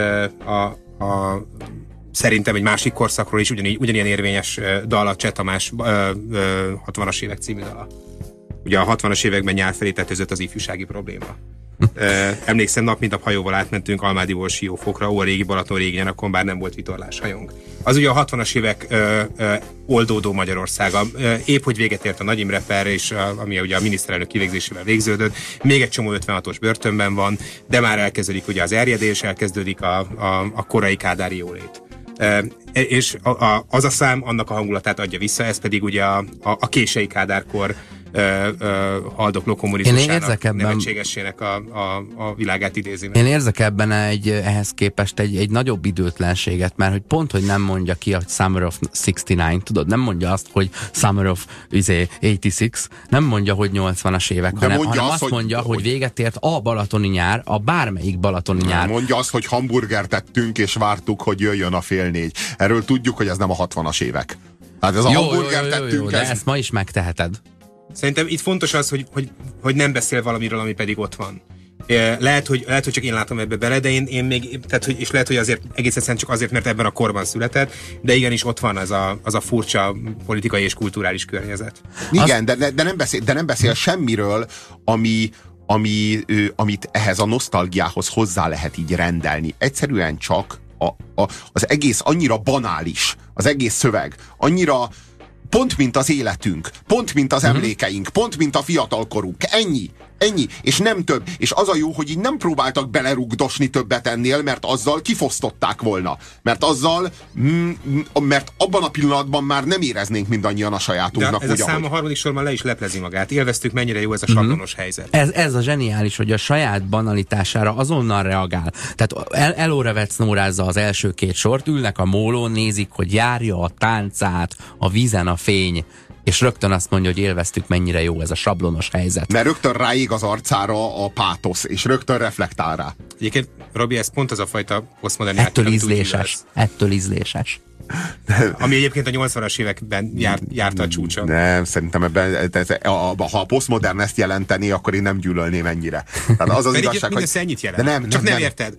Speaker 2: szerintem egy másik korszakról is ugyanilyen érvényes dal a Cseh Tamás 60-as évek című dala. Ugye a 60-as években nyár felé tetőzött az ifjúsági probléma. Emlékszem, nap mint nap hajóval átmentünk Almádiból Siófokra, ó, a régi Balaton régi akkor bár nem volt vitorláshajónk. Az ugye a 60-as évek oldódó Magyarországa. Épp hogy véget ért a Nagy Imre per, és ami ugye a miniszterelnök kivégzésével végződött. Még egy csomó 56-os börtönben van, de már elkezdődik ugye az erjedés, elkezdődik a korai kádári jólét. És az a szám annak a hangulatát adja vissza, ez pedig ugye a kései kádárkor haldokló kommunizmusának, nevetségessének a világát idézi meg.
Speaker 3: Én érzek ebben ehhez képest egy nagyobb időtlenséget, mert hogy pont, hogy nem mondja ki a Summer of 69, tudod, nem mondja azt, hogy Summer of 86, nem mondja, hogy 80-as évek, hanem azt mondja, hogy véget ért a balatoni nyár, a bármelyik balatoni nyár.
Speaker 1: Mondja azt, hogy hamburgert tettünk, és vártuk, hogy jöjjön a 3:30. Erről tudjuk, hogy ez nem a 60-as évek. Tehát ez a hamburgert tettünk.
Speaker 3: De ezt ma is megteheted.
Speaker 2: Szerintem itt fontos az, hogy nem beszél valamiről, ami pedig ott van. Lehet, hogy csak én látom ebbe bele, de én még, és lehet, hogy azért egész egyszerűen csak azért, mert ebben a korban született, de igenis ott van az a furcsa politikai és kulturális környezet.
Speaker 1: Igen, de nem beszél semmiről, amit ehhez a nosztalgiához hozzá lehet így rendelni. Egyszerűen csak az egész annyira banális, az egész szöveg, annyira pont mint az életünk, pont mint az emlékeink, pont mint a fiatalkorunk. Ennyi. Ennyi. És nem több. És az a jó, hogy így nem próbáltak belerugdosni többet ennél, mert azzal kifosztották volna. Mert azzal, mert abban a pillanatban már nem éreznénk mindannyian a sajátunknak.
Speaker 2: De ez a szám a harmadik sorban le is leplezi magát. Élveztük, mennyire jó ez a sablonos helyzet.
Speaker 3: Ez a zseniális, hogy a saját banalitására azonnal reagál. Tehát elórevet snórázza az első két sort, ülnek a mólón, nézik, hogy járja a táncát, a vízen a fény, és rögtön azt mondja, hogy élveztük, mennyire jó ez a sablonos helyzet.
Speaker 1: Mert rögtön ráég az arcára a pátosz, és rögtön reflektál rá.
Speaker 2: Egyébként, Robi, ez pont az a fajta posztmodern
Speaker 3: Ettől ízléses.
Speaker 2: Ami egyébként a 80-as években járta a csúcson.
Speaker 1: Nem, szerintem ebben, ha a posztmodern ezt jelenteni, akkor én nem gyűlölném ennyire. Tehát az
Speaker 2: pedig
Speaker 1: igazság,
Speaker 2: mindössze ennyit jelent.
Speaker 1: De nem,
Speaker 2: csak nem érted.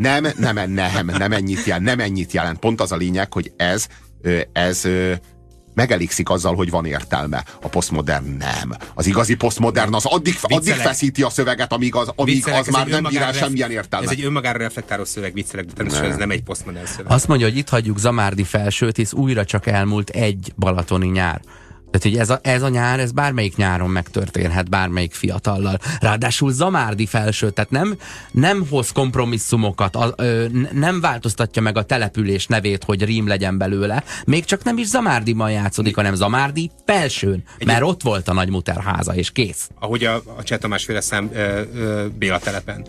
Speaker 1: Nem ennyit jelent. Pont az a lényeg, hogy ez megelégszik azzal, hogy van értelme. A posztmodern nem. Az igazi posztmodern az addig feszíti a szöveget, amíg az már nem bír el semmilyen értelme.
Speaker 2: Ez egy önmagára reflektáló szöveg, viccelek, de természetesen ez nem egy posztmodern szöveg.
Speaker 3: Azt mondja, hogy itt hagyjuk Zamárdi Felsőt, hisz újra csak elmúlt egy balatoni nyár. Tehát, hogy ez a nyár, ez bármelyik nyáron megtörténhet, bármelyik fiatallal. Ráadásul Zamárdi Felső, tehát nem hoz kompromisszumokat, nem változtatja meg a település nevét, hogy rím legyen belőle, még csak nem is Zamárdiban játszódik, hanem Zamárdi Felsőn, mert ott volt a Nagymuter háza, és kész.
Speaker 2: Ahogy a Cseh Tamás féle szám Béla telepen.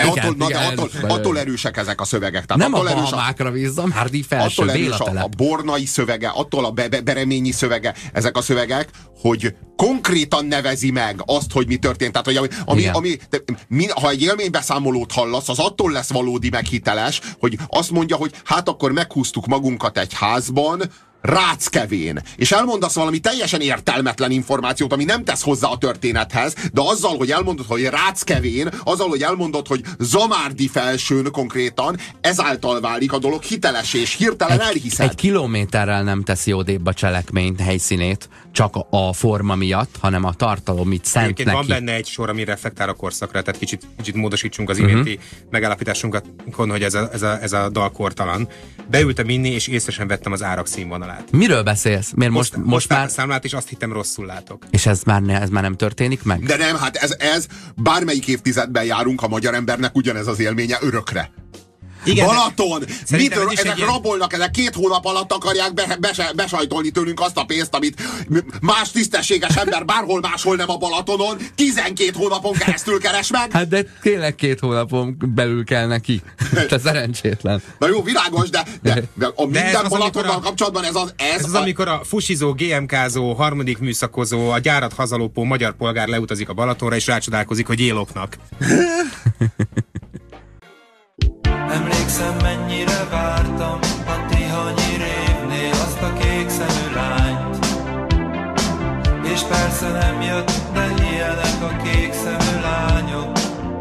Speaker 1: Attól erősek ezek a szövegek. Tehát
Speaker 3: nem a Bahamákra víz, Zamárdi Felső, Béla telep.
Speaker 1: A bornai szövege, attól a bereményi szövege, ezek a szövegek, hogy konkrétan nevezi meg azt, hogy mi történt. Tehát, hogy ha egy élménybeszámolót hallasz, az attól lesz valódi meghiteles, hogy azt mondja, hogy hát akkor meghúztuk magunkat egy házban, Ráckevén. És elmondasz valami teljesen értelmetlen információt, ami nem tesz hozzá a történethez, de azzal, hogy elmondod, hogy Ráckevén, azzal, hogy elmondod, hogy Zamárdi Felsőn konkrétan, ezáltal válik a dolog hiteles, és hirtelen elhiszed.
Speaker 3: Egy kilométerrel nem teszi odébb a cselekményt helyszínét, csak a forma miatt, hanem a tartalom itt szent neki.
Speaker 2: Van benne egy sor, ami reflektál a korszakra, tehát kicsit módosítsunk az iménti megállapításunkon, hogy ez a dal kortalan. Beültem inni, és észre sem vettem az árak színvonalát.
Speaker 3: Miről beszélsz? Miért most már...
Speaker 2: számlát, és azt hittem, rosszul látok.
Speaker 3: És ez már nem történik meg?
Speaker 1: De nem, hát ez bármelyik évtizedben járunk, a magyar embernek ugyanez az élménye örökre. Igen, Balaton! Ezek rabolnak, ezek 2 hónap alatt akarják besajtolni tőlünk azt a pénzt, amit más tisztességes ember bárhol máshol nem a Balatonon 12 hónapon keresztül keres meg.
Speaker 3: Hát de tényleg 2 hónapon belül kell neki. Te szerencsétlen.
Speaker 1: Na jó, világos, de a minden Balatonnal kapcsolatban ez
Speaker 2: az, amikor a fusizó, GMK-zó, harmadik műszakozó, a gyárat hazalópó magyar polgár leutazik a Balatonra, és rácsodálkozik, hogy éloknak.
Speaker 4: Emlékszem, mennyire vártam a Tihanyi révnél azt a kék szemű lányt. És persze nem jött, de ilyenek a kék szemű lányok.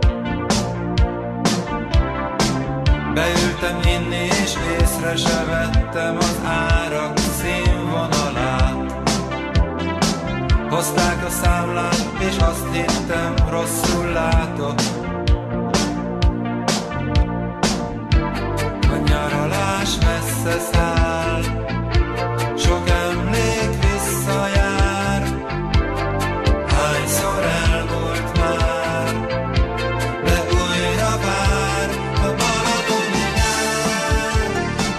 Speaker 4: Beültem inni, és észre se vettem az árak színvonalát. Hozták a számlát, és azt hittem, rosszul látok. Nyaralás messze száll, sok emlék visszajár. Hányszor elmúlt már, de újra vár a balatoni nyár.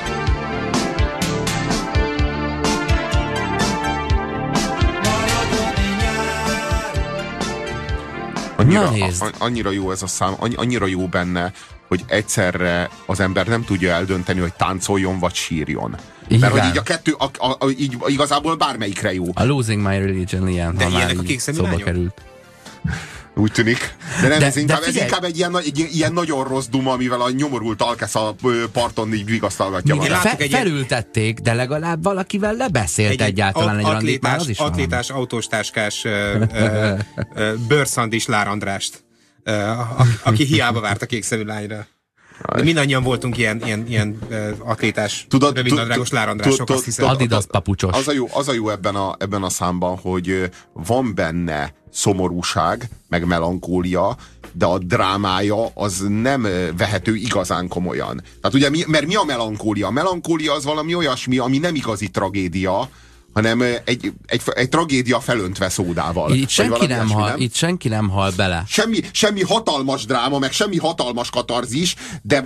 Speaker 4: Balatoni nyár.
Speaker 1: Annyira jó ez a szám, annyira jó benne, hogy egyszerre az ember nem tudja eldönteni, hogy táncoljon vagy sírjon. Mert hogy így a kettő, így igazából bármelyikre jó.
Speaker 3: A Losing My Religion ilyen,
Speaker 2: de ilyenek a kékszemű
Speaker 3: szóba
Speaker 2: lányok?
Speaker 3: került.
Speaker 1: Úgy tűnik. De nem, ez inkább egy ilyen nagyon rossz duma, amivel a nyomorult alkesz a parton így vigasztalgatja magát.
Speaker 3: Felültették, de legalább valakivel lebeszélt egyáltalán egy randit, már az is
Speaker 2: atlétás, autóstáskás bőrszandis Lár Andrást, aki hiába várt a kékszemű lányra. De mindannyian voltunk ilyen atlétás, rövidnadrágos Lár Andrások, azt hiszem.
Speaker 3: Adidas papucsos.
Speaker 1: Az a jó ebben a számban, hogy van benne szomorúság, meg melankólia, de a drámája az nem vehető igazán komolyan. Tehát ugye, mert mi a melankólia? A melankólia az valami olyasmi, ami nem igazi tragédia, egy tragédia felöntve szódával.
Speaker 3: Itt senki nem hal bele.
Speaker 1: Semmi hatalmas dráma, meg semmi hatalmas katarzis, de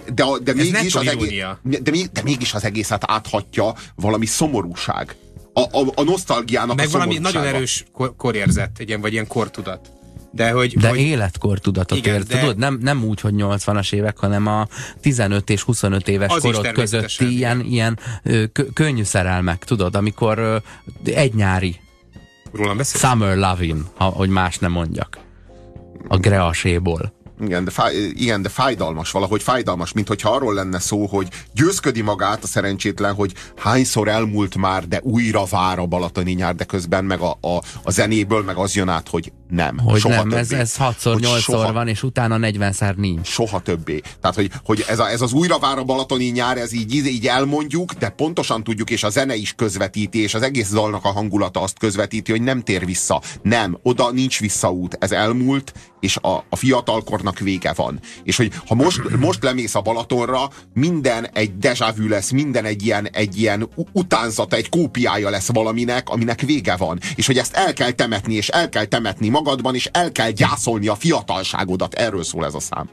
Speaker 1: mégis az egészet áthatja valami szomorúság. A nosztalgiának meg a szomorúsága.
Speaker 2: Meg valami nagyon erős korérzet, vagy ilyen kortudat. De
Speaker 3: életkortudatot tudod? Nem úgy, hogy 80-as évek, hanem a 15 és 25 éves az korod közötti ilyen könnyű szerelmek, tudod, amikor egy nyári Summer Lovin', hogy más nem mondjak. A Greaséból.
Speaker 1: Igen, de fájdalmas, valahogy fájdalmas, mint hogyha arról lenne szó, hogy győzködi magát a szerencsétlen, hogy hányszor elmúlt már, de újra vár a balatoni nyár, de közben meg a zenéből meg az jön át, hogy nem.
Speaker 3: Hogy soha nem, többé. Ez 6-8-szor van, és utána 40-szer nincs.
Speaker 1: Soha többé. Tehát, hogy ez az újra vár a balatoni nyár, ez így elmondjuk, de pontosan tudjuk, és a zene is közvetíti, és az egész dalnak a hangulata azt közvetíti, hogy nem tér vissza. Nem, oda nincs visszaút. Ez elmúlt, és a fiatalkornak vége van. És hogy ha most lemész a Balatonra, minden egy déjà vu lesz, minden egy ilyen utánzata, egy kópiája lesz valaminek, aminek vége van. És hogy ezt el kell temetni, és el kell temetni magadban, és el kell gyászolni a fiatalságodat. Erről szól ez a szám.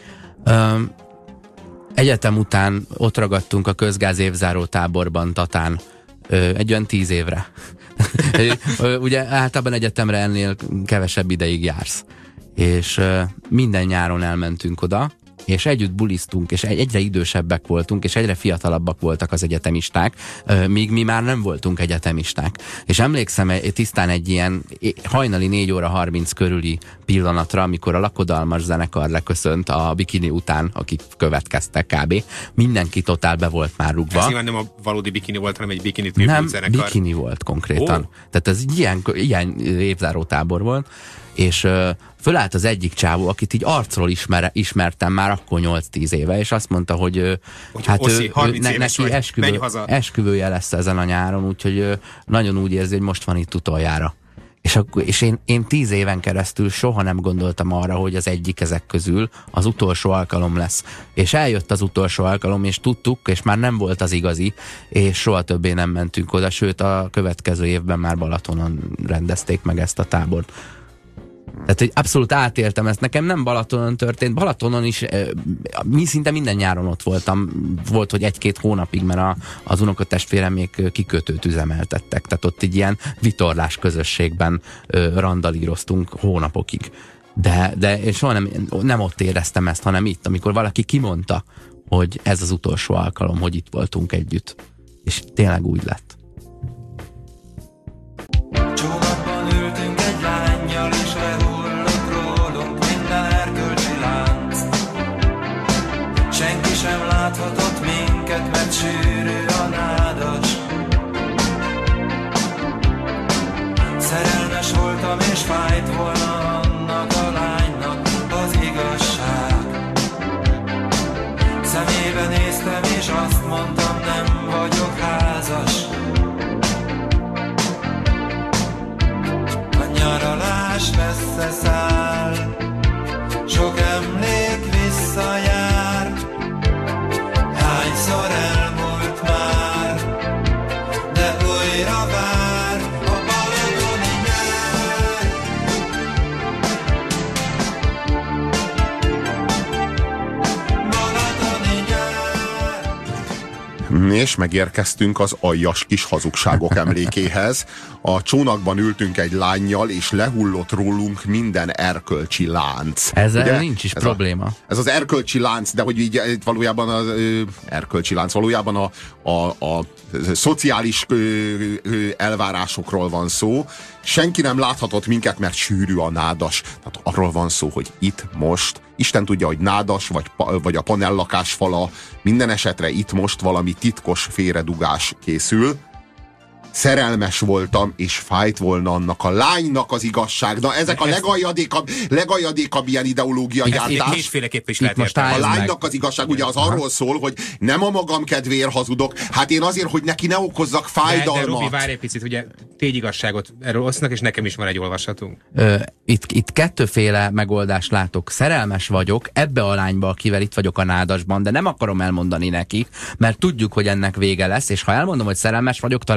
Speaker 3: Egyetem után ott ragadtunk a közgáz évzáró táborban Tatán egy olyan 10 évre. Ugye általában egyetemre ennél kevesebb ideig jársz. És minden nyáron elmentünk oda, és együtt bulisztunk, és egyre idősebbek voltunk, és egyre fiatalabbak voltak az egyetemisták, míg mi már nem voltunk egyetemisták. És emlékszem tisztán egy ilyen hajnali 4 óra 30 körüli pillanatra, amikor a lakodalmas zenekar leköszönt a Bikini után, akik következtek kb. Mindenki totál be volt már rúgva.
Speaker 2: Ez nyilván nem a valódi Bikini volt, hanem egy Bikini tribute zenekar.
Speaker 3: Nem, Bikini volt konkrétan. Oh. Tehát ez ilyen évzáró tábor volt. És fölállt az egyik csávó, akit így arcról ismertem már akkor 8-10 éve, és azt mondta, hogy hát
Speaker 2: Oszi, neki
Speaker 3: esküvője lesz ezen a nyáron, úgyhogy nagyon úgy érzi, hogy most van itt utoljára. És én 10 éven keresztül soha nem gondoltam arra, hogy az egyik ezek közül az utolsó alkalom lesz. És eljött az utolsó alkalom, és tudtuk, és már nem volt az igazi, és soha többé nem mentünk oda, sőt a következő évben már Balatonon rendezték meg ezt a tábort. Tehát, hogy abszolút átéltem ezt. Nekem nem Balatonon történt. Balatonon is szinte minden nyáron ott voltam. Volt, hogy 1-2 hónapig, mert az unokatestvérem még kikötőt üzemeltettek. Tehát ott egy ilyen vitorlás közösségben randalíroztunk hónapokig. De én soha nem ott éreztem ezt, hanem itt, amikor valaki kimondta, hogy ez az utolsó alkalom, hogy itt voltunk együtt. És tényleg úgy lett.
Speaker 4: Csónakban ültünk egy lánnyal, és lehullott rólunk minden erkölcsi lánc. Senki sem láthatott minket, mert sűrű a nádas. Szerelmes voltam, és fájt volna annak a lánynak az igazság. Szemébe néztem, és azt mondtam, nem vagyok házas. Nyaralás messze száll, sok emlék visszajár. Hányszor elmúlt már, de újra vár a balatoni nyár. Balatoni nyár.
Speaker 1: És megérkeztünk az aljas kis hazugságok emlékéhez. A csónakban ültünk egy lánnyal, és lehullott rólunk minden erkölcsi lánc.
Speaker 3: Ezzel ugye? Nincs is probléma.
Speaker 1: Ez az erkölcsi lánc, de hogy így valójában az erkölcsi lánc, valójában a szociális elvárásokról van szó. Senki nem láthatott minket, mert sűrű a nádas. Tehát arról van szó, hogy itt most, Isten tudja, hogy nádas, vagy a panellakás fala, minden esetre itt most valami titkos félredugás készül. Szerelmes voltam, és fájt volna annak a lánynak az igazság. Na, ezek a legajadékabb ilyen ideológia gyártás.
Speaker 2: Kétféleképpen is lehet érteni.
Speaker 1: A lánynak az igazság ugye az arról szól, hogy nem a magam kedvéért hazudok, hát én azért, hogy neki ne okozzak fájdalmat.
Speaker 2: De Robi, várj egy picit, ugye tégy igazságot erről osznak, és nekem is van egy olvasatunk.
Speaker 3: Itt kettőféle megoldást látok. Szerelmes vagyok ebbe a lányba, akivel itt vagyok a nádasban, de nem akarom elmondani nekik, mert tudjuk, hogy ennek vége lesz, és ha elmondom, hogy szerelmes vagyok, talán még le se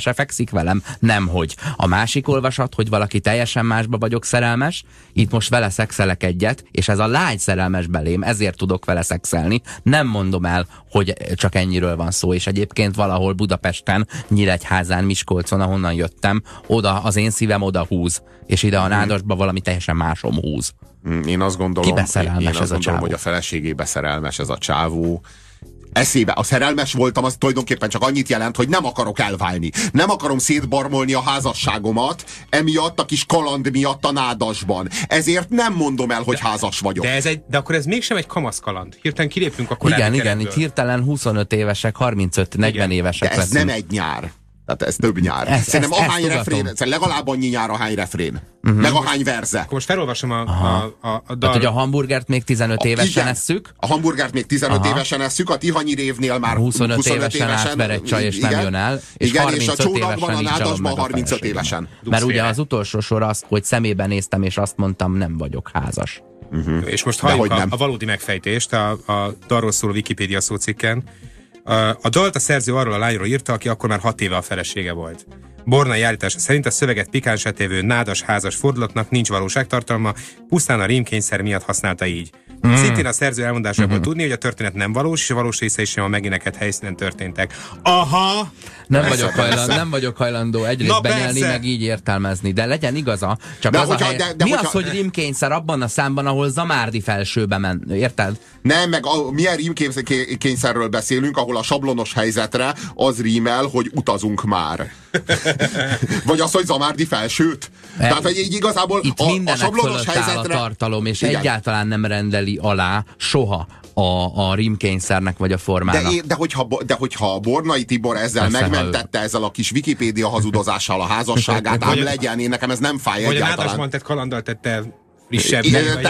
Speaker 3: se fekszik velem? Nemhogy. A másik olvasat, hogy valaki teljesen másba vagyok szerelmes, itt most vele szexelek egyet, és ez a lány szerelmes belém, ezért tudok vele szexelni. Nem mondom el, hogy csak ennyiről van szó, és egyébként valahol Budapesten, Nyíregyházán, Miskolcon, ahonnan jöttem, oda az én szívem oda húz, és ide a Nádasba valami teljesen másom húz.
Speaker 1: Én azt gondolom,
Speaker 3: ez a csávó?
Speaker 1: hogy a feleségébe szerelmes ez a csávó. Eszébe, a szerelmes voltam, az tulajdonképpen csak annyit jelent, hogy nem akarok elválni. Nem akarom szétbarmolni a házasságomat, emiatt a kis kaland miatt a Nádasban. Ezért nem mondom el, hogy házas vagyok.
Speaker 2: De akkor ez mégsem egy kamasz kaland. Hirtelen kilépünk a korábbi
Speaker 3: Igen, itt hirtelen 25 évesek, 35-40 évesek
Speaker 1: de ez
Speaker 3: leszünk.
Speaker 1: nem egy nyár. Tehát ez több nyár. Szerintem ahány refrén, legalább annyi nyár, ahány refrén. Meg ahány verze.
Speaker 2: Akkor most felolvasom a dal.
Speaker 3: Tehát, hogy a hamburgert még 15 évesen esszük.
Speaker 1: A hamburgert még 15 évesen esszük, a Tihanyi révnél már 25 évesen
Speaker 3: átver egy csaj, és nem jön el. És
Speaker 1: igen,
Speaker 3: 35
Speaker 1: és a csónakban, a
Speaker 3: évesen
Speaker 1: Nádasban 35 évesen.
Speaker 3: Mert ugye az utolsó sor az, hogy szemébe néztem, és azt mondtam, nem vagyok házas.
Speaker 2: És most halljuk a valódi megfejtést a dalról szóló Wikipédia szócikken. A dalt a szerző arról a lányról írta, aki akkor már 6 éve a felesége volt. Bornai állítása szerint a szöveget pikánsá tévő nádas házas fordulatnak nincs valóságtartalma, pusztán a rímkényszer miatt használta így. Szintén a szerző elmondásából tudni, hogy a történet nem valós, és a valós részei sem a meginekelt helyszínen történtek. Aha!
Speaker 3: Nem vagyok hajlandó egyrészt benyelni, meg így értelmezni, de legyen igaza. Csak az mi az, hogy rímkényszer abban a számban, ahol Zamárdi felsőbe ment, érted?
Speaker 1: Nem, meg milyen rímkényszerről beszélünk, ahol a sablonos helyzetre az rímel, hogy utazunk már. Vagy az, hogy Zamárdi felsőt. Tehát, hogy így igazából
Speaker 3: itt
Speaker 1: a sablonos helyzetre...
Speaker 3: a tartalom, és
Speaker 1: igen.
Speaker 3: Egyáltalán nem rendeli alá soha a rímkényszernek vagy a formának.
Speaker 1: De hogyha a Bornai Tibor ezzel megmentette ezzel a kis Wikipédia hazudozással a házasságát, ám legyen, én nekem ez nem fáj
Speaker 2: vagy
Speaker 1: egyáltalán.
Speaker 2: Vagy a Nádasban tett kalanddal tette frissebb.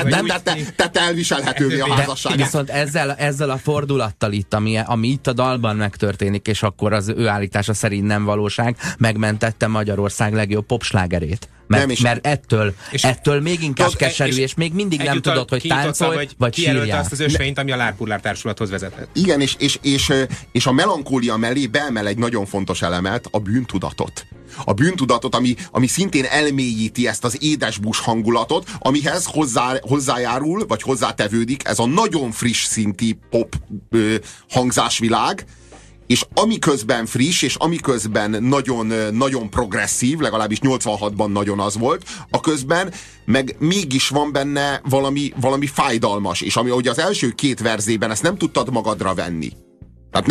Speaker 1: Tehát elviselhetővé a házasságát.
Speaker 3: Viszont ezzel a fordulattal itt, ami itt a dalban megtörténik, és akkor az ő állítása szerint nem valóság, megmentette Magyarország legjobb popslágerét. Mert ettől még inkább keserű, és még mindig nem tudod, hogy táncolj, vagy sírjál.
Speaker 2: Azt az ösvényt, ami a Lárpullár társulathoz vezetett.
Speaker 1: Igen, és a melankólia mellé beemel egy nagyon fontos elemet, a bűntudatot. A bűntudatot, ami szintén elmélyíti ezt az édesbús hangulatot, amihez hozzájárul, vagy hozzátevődik ez a nagyon friss szinti pop hangzásvilág, és amiközben friss, és amiközben nagyon, nagyon progresszív, legalábbis 86-ban nagyon az volt, aközben meg mégis van benne valami fájdalmas, és ami ugye az első 2 verzében ezt nem tudtad magadra venni. Tehát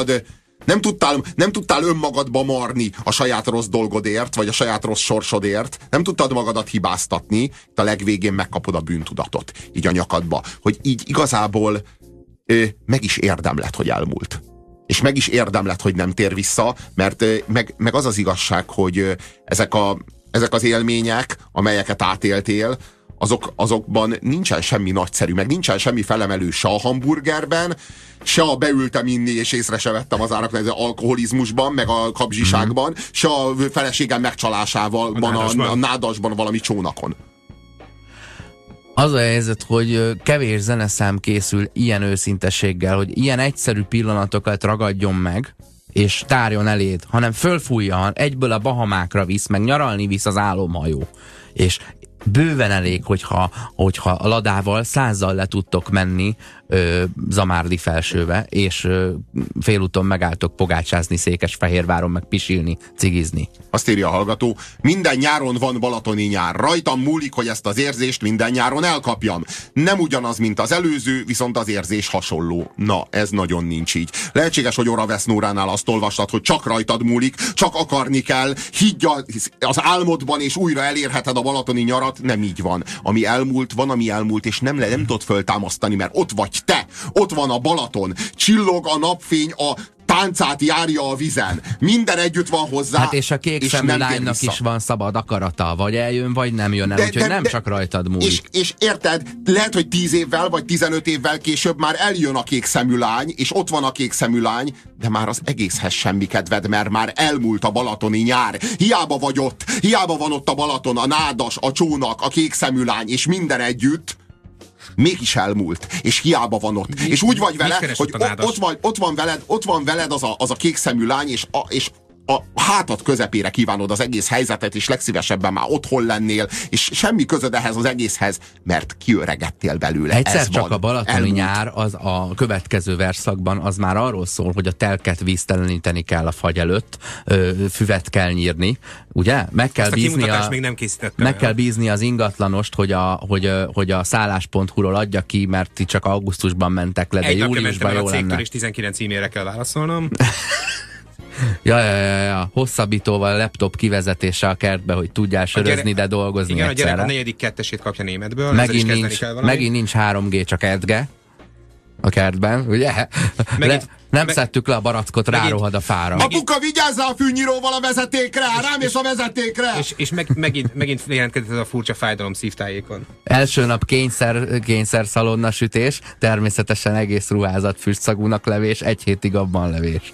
Speaker 1: nem tudtál önmagadba marni a saját rossz dolgodért, vagy a saját rossz sorsodért, nem tudtad magadat hibáztatni, itt a legvégén megkapod a bűntudatot, így a nyakadba, hogy így igazából meg is érdemled, hogy elmúlt. És meg is érdemled, hogy nem tér vissza, mert meg az az igazság, hogy ezek az élmények, amelyeket átéltél, azokban nincsen semmi nagyszerű, meg nincsen semmi felemelő se a hamburgerben, se a beültem inni, és észre se vettem az árak, az alkoholizmusban, meg a kapzsiságban, se a feleségem megcsalásával, a Nádasban valami csónakon.
Speaker 3: Az a helyzet, hogy kevés zeneszám készül ilyen őszintességgel, hogy ilyen egyszerű pillanatokat ragadjon meg, és tárjon eléd, hanem fölfújja, egyből a Bahamákra visz, meg nyaralni visz az álomhajó. És bőven elég, hogyha a ladával 100-zal le tudtok menni Zamárdi felsőbe, és félúton megálltok pogácsázni Székesfehérváron, meg pisilni, cigizni.
Speaker 1: Azt írja a hallgató, minden nyáron van balatoni nyár. Rajtam múlik, hogy ezt az érzést minden nyáron elkapjam. Nem ugyanaz, mint az előző, viszont az érzés hasonló. Na, ez nagyon nincs így. Lehetséges, hogy Oravesz Nóránál azt olvastad, hogy csak rajtad múlik, csak akarni kell, higgy az álmodban, és újra elérheted a balatoni nyarat. Nem így van. Ami elmúlt, van, ami elmúlt, és nem tudod föltámasztani, mert ott vagy te, ott van a Balaton, csillog a napfény, a táncát járja a vizen. Minden együtt van hozzá.
Speaker 3: Hát és a kék szemű lánynak is van szabad akarata, vagy eljön, vagy nem jön el, úgyhogy nem csak rajtad múlik.
Speaker 1: És érted, lehet, hogy 10 évvel, vagy 15 évvel később már eljön a kék szemű lány, és ott van a kék szemű lány, de már az egészhez semmi kedved, mert már elmúlt a balatoni nyár. Hiába vagy ott, hiába van ott a Balaton, a Nádas, a csónak, a kék szemű lány, és minden együtt, mégis elmúlt, és hiába van ott. És úgy vagy vele, hogy ott van veled az a kék szemű lány, és a hátad közepére kívánod az egész helyzetet, és legszívesebben már otthon lennél, és semmi közöd ehhez az egészhez, mert kiöregettél belőle.
Speaker 3: Egyszer
Speaker 1: ez
Speaker 3: csak
Speaker 1: van.
Speaker 3: a balatoni nyár, az a következő verszakban az már arról szól, hogy a telket vízteleníteni kell a fagy előtt, füvet kell nyírni, ugye? Meg kell bízni az ingatlanost, hogy a szállás.hu-ról adja ki, mert ti csak augusztusban mentek le, de júliusban jó lenne.
Speaker 2: És 19 e-mailre kell válaszolnom.
Speaker 3: Ja. Hosszabbítóval, laptop kivezetése a kertbe, hogy tudjál sörözni, de dolgozni
Speaker 2: igen,
Speaker 3: egyszerre.
Speaker 2: Igen, a gyerek a 4.-2-esét kapja németből.
Speaker 3: Megint nincs 3G, csak edge a kertben, ugye? Szedtük le a barackot, rárohad a fára.
Speaker 1: Apuka, vigyázzál a fűnyíróval a vezetékre! Rám és a vezetékre!
Speaker 2: És megint jelentkezett ez a furcsa fájdalom szívtájékon.
Speaker 3: Első nap kényszer szalonna sütés, természetesen egész ruházat füstszagúnak levés, 1 hétig abban levés.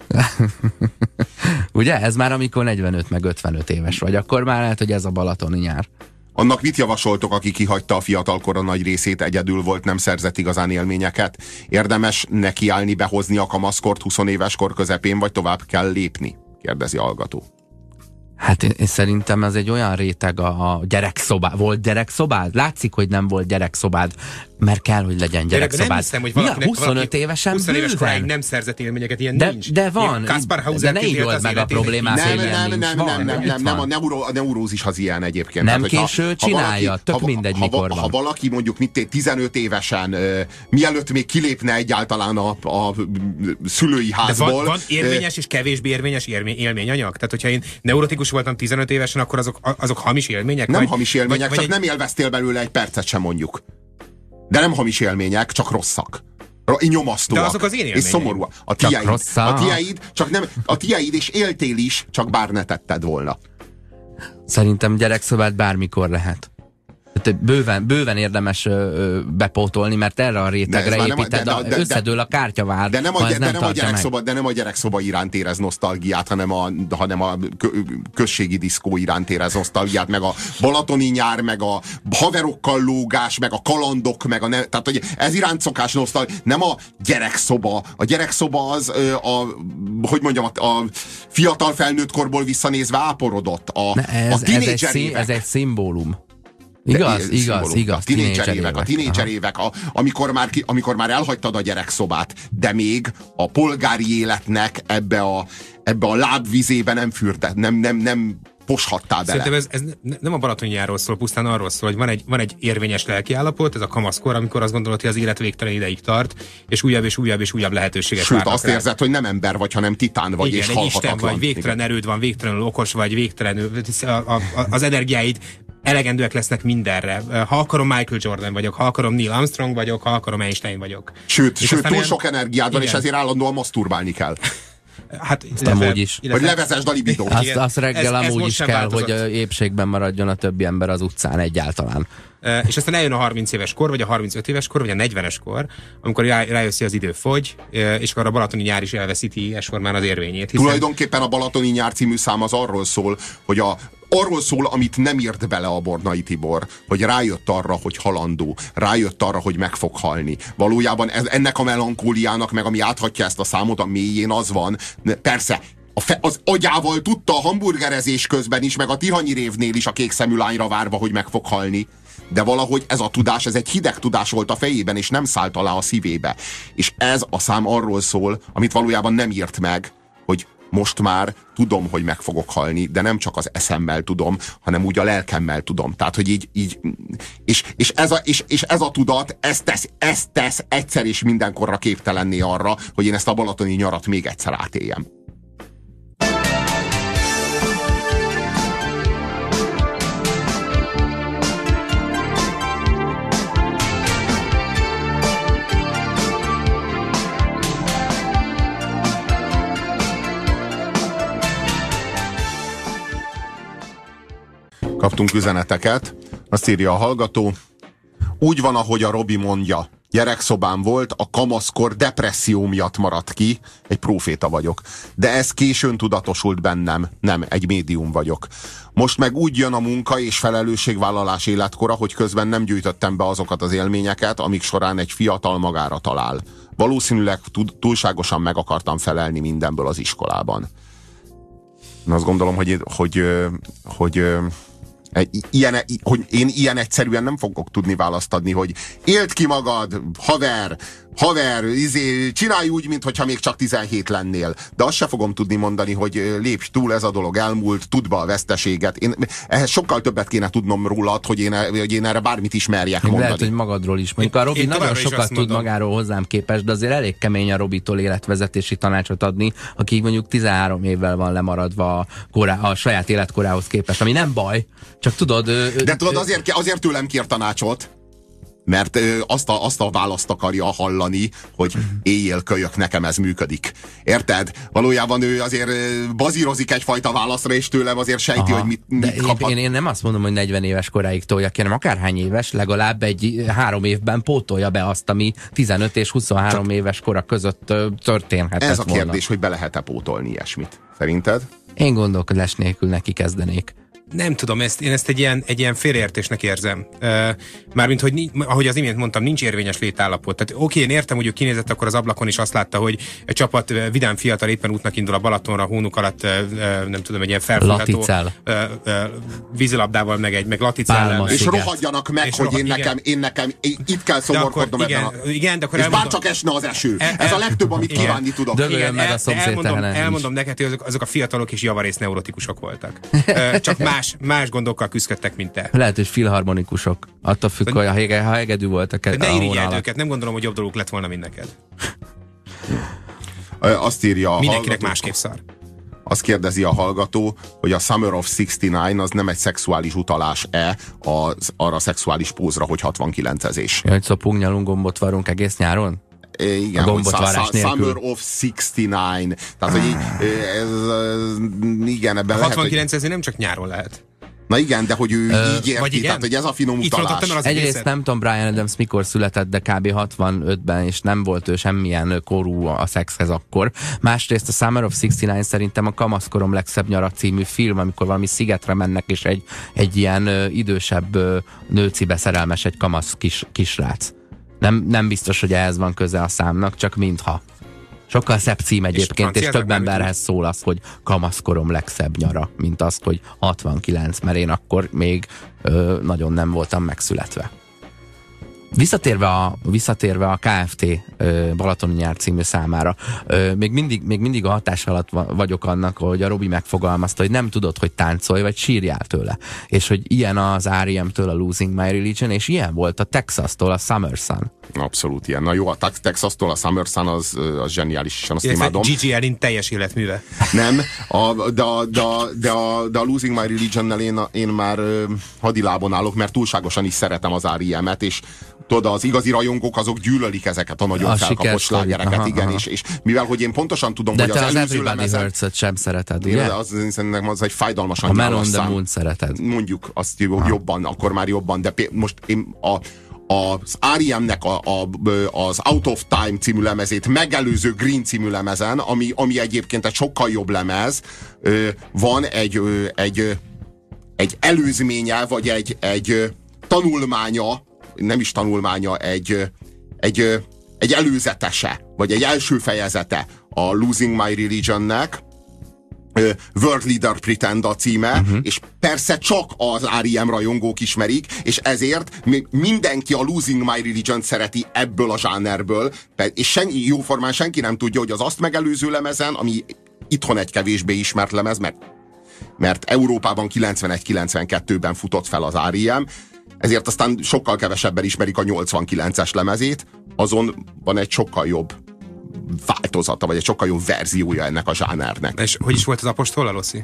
Speaker 3: Ugye? Ez már amikor 45 meg 55 éves vagy, akkor már lehet, hogy ez a balatoni nyár.
Speaker 1: Annak mit javasoltok, aki kihagyta a fiatalkora nagy részét, egyedül volt, nem szerzett igazán élményeket? Érdemes nekiállni, behozni a kamaszkort 20 éves kor közepén, vagy tovább kell lépni? Kérdezi a hallgató.
Speaker 3: Hát én szerintem ez egy olyan réteg a gyerekszobád. Volt gyerekszobád? Látszik, hogy nem volt gyerekszobád, mert kell, hogy legyen gyerekszobád.
Speaker 2: Nem hiszem, hogy valakinek,
Speaker 3: 25 évesen
Speaker 2: 20 éves koráig nem szerzett élményeket, ilyen nincs.
Speaker 3: De van, de ne írold meg a problémát,
Speaker 1: nem, a neurózis az ilyen egyébként.
Speaker 3: Nem késő, csinálja, tök mindegy, mikor van.
Speaker 1: Ha valaki mondjuk 15 évesen, mielőtt még kilépne egyáltalán a szülői házból.
Speaker 2: De van érvényes és kevésbé érvényes élményanyag? Tehát, hogyha én neurotikus voltam 15 évesen, akkor azok hamis élmények?
Speaker 1: Nem hamis élmények, csak nem élveztél belőle egy percet sem, mondjuk. De nem hamis élmények, csak rosszak. Nyomasztóak.
Speaker 2: De azok az én élményeim.
Speaker 1: És szomorúak. A tiéd és éltél is, csak bár ne tetted volna.
Speaker 3: Szerintem gyerekszobát bármikor lehet. Bőven érdemes bepótolni, mert erre a rétegre építed, összedől a kártyavár.
Speaker 1: De nem a gyerekszoba iránt érez nosztalgiát, hanem a községi diszkó iránt érez nosztalgiát, meg a balatoni nyár, meg a haverokkal lógás, meg a kalandok, tehát hogy ez iránt szokás nosztalgia, nem a gyerekszoba. A gyerekszoba az a fiatal felnőtt korból visszanézve áporodott.
Speaker 3: Ez egy szimbólum. Igaz.
Speaker 1: A tínédzser évek, amikor már elhagytad a gyerekszobát, de még a polgári életnek ebbe a lábvizébe nem fürdet, nem poshattál bele.
Speaker 2: Szerintem ez nem a balatoni nyárról szól, pusztán arról szól, hogy van egy érvényes lelkiállapot, ez a kamaszkor, amikor azt gondolod, hogy az élet végtelen ideig tart, és újabb lehetőségek
Speaker 1: várnak. Sőt, azt érzed, hogy nem ember vagy, hanem titán vagy, igen, és halhatatlan.
Speaker 2: Isten vagy, végtelen erőd van, végtelenül okos vagy, végtelenül az energiáid elegendőek lesznek mindenre. Ha akarom Michael Jordan vagyok, ha akarom Neil Armstrong vagyok, ha akarom Einstein vagyok.
Speaker 1: Sőt túl sok energiád van, és ezért állandóan maszturbálni kell.
Speaker 3: Hát, amúgy is.
Speaker 1: Vagy levezesd a libidót.
Speaker 3: Azt reggel amúgy is kell, hogy épségben maradjon a többi ember az utcán egyáltalán.
Speaker 2: És aztán eljön a 30 éves kor, vagy a 35 éves kor, vagy a 40-es kor, amikor rájössz, hogy az idő fogy, és akkor a balatoni nyár is elveszíti formán az érvényét.
Speaker 1: Tulajdonképpen a Balatoni nyár című szám az arról szól, hogy arról szól, amit nem írt bele a Bornai Tibor, hogy rájött arra, hogy halandó, rájött arra, hogy meg fog halni. Valójában ennek a melankóliának, meg ami áthatja ezt a számot, a mélyén az van, persze, az agyával tudta a hamburgerezés közben is, meg a Tihanyi révnél is a kék szemű lányra várva, hogy meg fog halni. De valahogy ez a tudás, ez egy hideg tudás volt a fejében, és nem szállt alá a szívébe. És ez a szám arról szól, amit valójában nem írt meg, hogy most már tudom, hogy meg fogok halni, de nem csak az eszemmel tudom, hanem úgy a lelkemmel tudom. Tehát, hogy így és ez a tudat, ez tesz egyszer és mindenkorra képtelenné arra, hogy én ezt a balatoni nyarat még egyszer átéljem. Kaptunk üzeneteket, azt írja a hallgató: úgy van, ahogy a Robi mondja, gyerekszobám volt, a kamaszkor depresszió miatt maradt ki, egy próféta vagyok. De ez későn tudatosult bennem, nem, egy médium vagyok. Most meg úgy jön a munka és felelősségvállalás életkora, hogy közben nem gyűjtöttem be azokat az élményeket, amik során egy fiatal magára talál. Valószínűleg túlságosan meg akartam felelni mindenből az iskolában. Én azt gondolom, hogy én ilyen egyszerűen nem fogok tudni választ adni, hogy éld ki magad, haver, csinálj úgy, mintha még csak 17 lennél. De azt se fogom tudni mondani, hogy lépj túl, ez a dolog elmúlt, tudd be a veszteséget. Ehhez sokkal többet kéne tudnom rólad, hogy én erre bármit ismerjek mondani.
Speaker 3: Lehet, hogy magadról is. Mondjuk a Robi nagyon sokat tud magáról hozzám képest, de azért elég kemény a Robitól életvezetési tanácsot adni, aki mondjuk 13 évvel van lemaradva a saját életkorához képest, ami nem baj, csak tudod...
Speaker 1: De tudod, azért tőlem kér tanácsot, mert azt a választ akarja hallani, hogy éjjel kölyök, nekem ez működik. Érted? Valójában ő azért bazírozik egyfajta válaszra, és tőlem azért sejti, hogy mit kaphat.
Speaker 3: Én nem azt mondom, hogy 40 éves koráig tolja ki, hanem akárhány éves, legalább 3 évben pótolja be azt, ami 15 és 23 éves kora között történhetett
Speaker 1: Ez a kérdés,
Speaker 3: volna.
Speaker 1: hogy be lehet-e pótolni ilyesmit. Szerinted?
Speaker 3: Én gondolkodás nélkül neki kezdenék.
Speaker 2: Nem tudom, én ezt egy ilyen félreértésnek érzem. Mármint, hogy ahogy az imént mondtam, nincs érvényes létállapot. Tehát oké, én értem, hogy ő kinézett akkor az ablakon, és azt látta, hogy egy csapat vidám fiatal éppen útnak indul a Balatonra, a hónuk alatt, nem tudom, egy ilyen felfogható vízilabdával, meg laticával.
Speaker 1: És rohadjanak meg, hogy én nekem itt kell szomorkodnom
Speaker 2: igen, de akkor
Speaker 1: és bárcsak esne az eső. Ez a legtöbb, amit kívánni tudok.
Speaker 2: Elmondom neked, hogy azok a fiatalok is javarészt neurotikusok voltak. Csak más gondokkal küzdöttek, mint te.
Speaker 3: Lehet, hogy filharmonikusok. Attól függ, hogy ha hegedű voltak.
Speaker 2: Ne irigyeld őket, nem gondolom, hogy jobb dolguk lett volna, mint neked.
Speaker 1: Azt írja a
Speaker 2: mindenkinek másképp szar.
Speaker 1: Azt kérdezi a hallgató, hogy a Summer of 69 az nem egy szexuális utalás-e arra a szexuális pózra, hogy 69-ezés.
Speaker 3: Hogy szopunk, nyalunk, gombot varunk egész nyáron?
Speaker 1: Igen, Summer of 69. Tehát, hogy igen, ebben
Speaker 2: 69 ezért nem csak nyáron lehet.
Speaker 1: Na igen, de hogy ő így érti, tehát hogy ez a finom utalás.
Speaker 3: Egyrészt nem tudom Bryan Adams mikor született, de kb. 65-ben, és nem volt ő semmilyen korú a szexhez akkor. Másrészt a Summer of 69 szerintem a Kamaszkorom legszebb nyara című film, amikor valami szigetre mennek, és egy ilyen idősebb nőcibe szerelmes egy kamasz kisrác. Nem biztos, hogy ehhez van köze a számnak, csak mintha. Sokkal szebb cím egyébként, és több emberhez szól az, hogy kamaszkorom legszebb nyara, mint az, hogy 69, mert én akkor még nagyon nem voltam megszületve. Visszatérve a KFT Balatoni nyár című számára, még mindig a hatás alatt vagyok annak, hogy a Robi megfogalmazta, hogy nem tudod, hogy táncolj, vagy sírjál tőle. És hogy ilyen az R.E.M-től a Losing My Religion, és ilyen volt a Texas-tól a Summer Sun.
Speaker 1: Abszolút ilyen. Na jó, a Texas-tól a Summer Sun az zseniális, és azt imádom.
Speaker 2: Gigi Allen teljes életműve.
Speaker 1: Nem, de a Losing My Religion-nel én már hadilábon állok, mert túlságosan is szeretem az R.E.M-et, és tudod, az igazi rajongók azok gyűlölik ezeket a nagyon felkapott slágereket, igen, és mivel, hogy én pontosan tudom,
Speaker 3: de
Speaker 1: hogy
Speaker 3: az előző lemezen... Hurts-et sem szereted, ugye?
Speaker 1: Szerintem az egy fájdalmasan
Speaker 3: nyálas szám. A Man on the Moon szereted.
Speaker 1: Mondjuk azt jobban, akkor már jobban, de most én az R.E.M-nek az Out of Time című lemezét megelőző Green című lemezen, ami egyébként egy sokkal jobb lemez, van egy előzménye, vagy egy tanulmánya, nem is tanulmánya, egy előzetese, vagy egy első fejezete a Losing My Religionnek, World Leader Pretend a címe, és persze csak az R.E.M. rajongók ismerik, és ezért mindenki a Losing My Religion szereti ebből a zsánerből, és jóformán senki nem tudja, hogy az azt megelőző lemezen, ami itthon egy kevésbé ismert lemez, mert Európában 91-92-ben futott fel az R.E.M., ezért aztán sokkal kevesebben ismerik a 89-es lemezét, azon van egy sokkal jobb változata, vagy egy sokkal jobb verziója ennek a zsánernek.
Speaker 2: És hogy is volt az Apostollal, Loszi?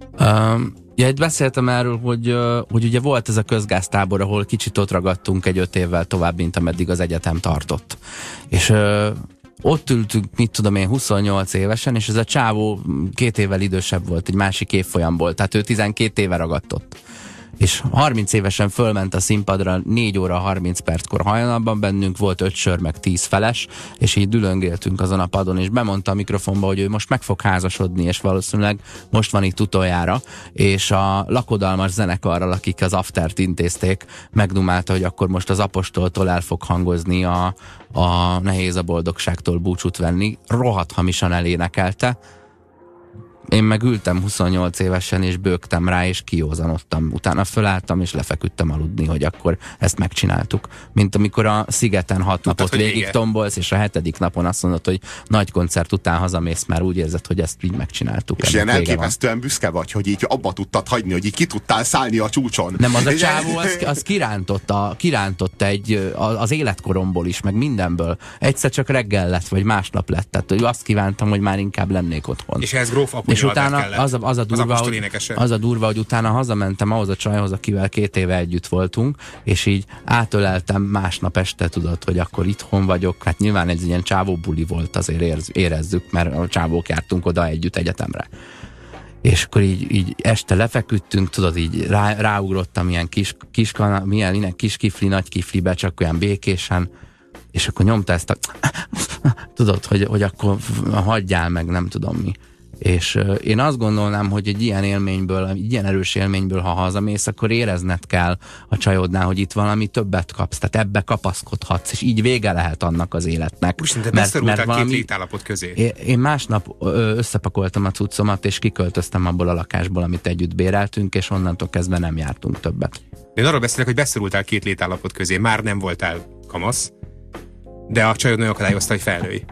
Speaker 3: Itt beszéltem erről, hogy ugye volt ez a közgáztábor, ahol kicsit ott ragadtunk egy 5 évvel tovább, mint ameddig az egyetem tartott. És ott ültünk, mit tudom én, 28 évesen, és ez a csávó 2 évvel idősebb volt, egy másik évfolyamból, tehát ő 12 éve ragadt ott. És 30 évesen fölment a színpadra, 4 óra 30 perckor hajnalban, bennünk volt 5 sör meg 10 feles, és így dülöngéltünk azon a padon, és bemondta a mikrofonba, hogy ő most meg fog házasodni, és valószínűleg most van itt utoljára, és a lakodalmas zenekarral, akik az aftert intézték, megdumálta, hogy akkor most az Apostoltól el fog hangozni a Nehéz a boldogságtól búcsút venni, rohadt hamisan elénekelte, Én meg ültem 28 évesen, és bőgtem rá, és kiózanodtam. Utána fölálltam, és lefeküdtem aludni, hogy akkor ezt megcsináltuk. Mint amikor a szigeten 6 napot végig tombolsz, és a 7. napon azt mondod, hogy nagy koncert után hazamész, már úgy érzed, hogy ezt így megcsináltuk.
Speaker 1: És ilyen elképesztően büszke vagy, hogy így abba tudtad hagyni, hogy így ki tudtál szállni a csúcson.
Speaker 3: Nem, az a csávó, az kirántotta az életkoromból is, meg mindenből. Egyszer csak reggel lett, vagy másnap lett. Tehát azt kívántam, hogy már inkább lennék otthon.
Speaker 2: És ez gróf
Speaker 3: és utána az a durva, hogy utána hazamentem ahhoz a csajhoz, akivel 2 éve együtt voltunk, és így átöleltem másnap este, tudod, hogy akkor itthon vagyok. Hát nyilván egy ilyen csávó buli volt, azért érezzük, mert a csávók jártunk oda együtt egyetemre. És akkor így este lefeküdtünk, tudod, így ráugrottam ilyen kis kifli, nagy kiflibe, csak olyan békésen, és akkor nyomta ezt a tudod, hogy akkor hagyjál meg, nem tudom mi. És én azt gondolnám, hogy egy ilyen erős élményből, ha hazamész, akkor érezned kell a csajodnál, hogy itt valami többet kapsz, tehát ebbe kapaszkodhatsz, és így vége lehet annak az életnek.
Speaker 2: Úristen, te beszorultál 2 létállapot közé.
Speaker 3: Én másnap összepakoltam a cuccomat, és kiköltöztem abból a lakásból, amit együtt béreltünk, és onnantól kezdve nem jártunk többet.
Speaker 2: Én arról beszélek, hogy beszorultál 2 létállapot közé, már nem voltál kamasz, de a csajod nagyon akadályozta, hogy felnőj.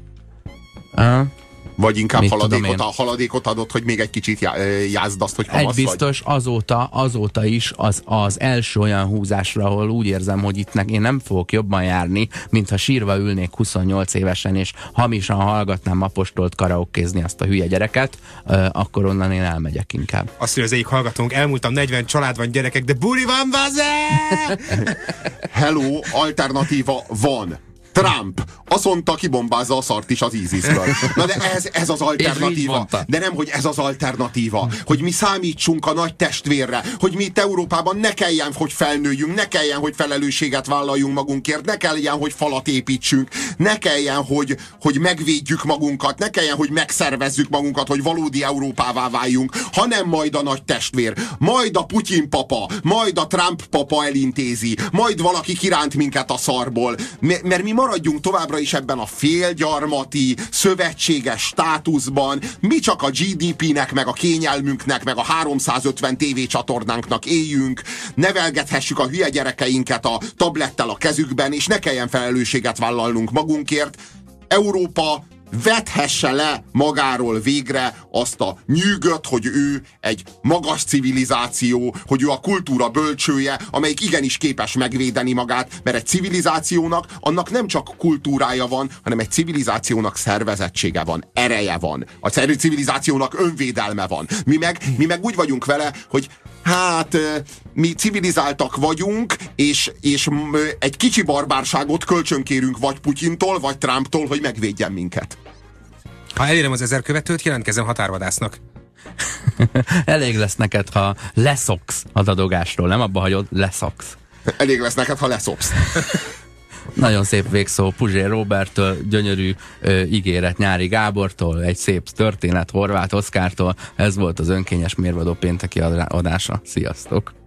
Speaker 1: Vagy inkább haladékot adott, hogy még egy kicsit jázd azt, hogy kamasz vagy?
Speaker 3: Egy biztos, azóta is az első olyan húzásra, ahol úgy érzem, hogy itt én nem fogok jobban járni, mintha sírva ülnék 28 évesen, és hamisan hallgatnám Apostolt karaokézni azt a hülye gyereket, akkor onnan én elmegyek inkább.
Speaker 2: Azt, hogy az egyik hallgatónk, elmúltam 40, család van, gyerekek, de buli van, baze!
Speaker 1: Hello, alternatíva van. Trump azt mondta, kibombázza a szart is az ISIS-ből. Na de ez az alternatíva. De nem, hogy ez az alternatíva. Hogy mi számítsunk a nagy testvérre. Hogy mi itt Európában ne kelljen, hogy felnőjünk, ne kelljen, hogy felelősséget vállaljunk magunkért, ne kelljen, hogy falat építsünk, ne kelljen, hogy megvédjük magunkat, ne kelljen, hogy megszervezzük magunkat, hogy valódi Európává váljunk, hanem majd a nagy testvér. Majd a Putyin papa, majd a Trump papa elintézi, majd valaki kiránt minket a szarból. Mert mi maradjunk továbbra is ebben a félgyarmati, szövetséges státuszban, mi csak a GDP-nek, meg a kényelmünknek, meg a 350 tévécsatornánknak éljünk, nevelgethessük a hülye gyerekeinket a tablettel a kezükben, és ne kelljen felelősséget vállalnunk magunkért. Európa vethesse le magáról végre azt a nyűgöt, hogy ő egy magas civilizáció, hogy ő a kultúra bölcsője, amelyik igenis képes megvédeni magát, mert egy civilizációnak annak nem csak kultúrája van, hanem egy civilizációnak szervezettsége van, ereje van. A civilizációnak önvédelme van. Mi meg úgy vagyunk vele, hogy hát mi civilizáltak vagyunk, és egy kicsi barbárságot kölcsönkérünk vagy Putyintól, vagy Trumptól, hogy megvédjen minket.
Speaker 2: Ha elérem az 1000 követőt, jelentkezem határvadásznak.
Speaker 3: Elég lesz neked, ha leszoksz a dadogásról, nem abba hagyod, leszoksz.
Speaker 1: Elég lesz neked, ha leszopsz.
Speaker 3: Nagyon szép végszó Puzsér Roberttől, gyönyörű ígéret Nyári Gábortól, egy szép történet Horváth Oszkártól. Ez volt az önkényes mérvadó pénteki adása. Sziasztok!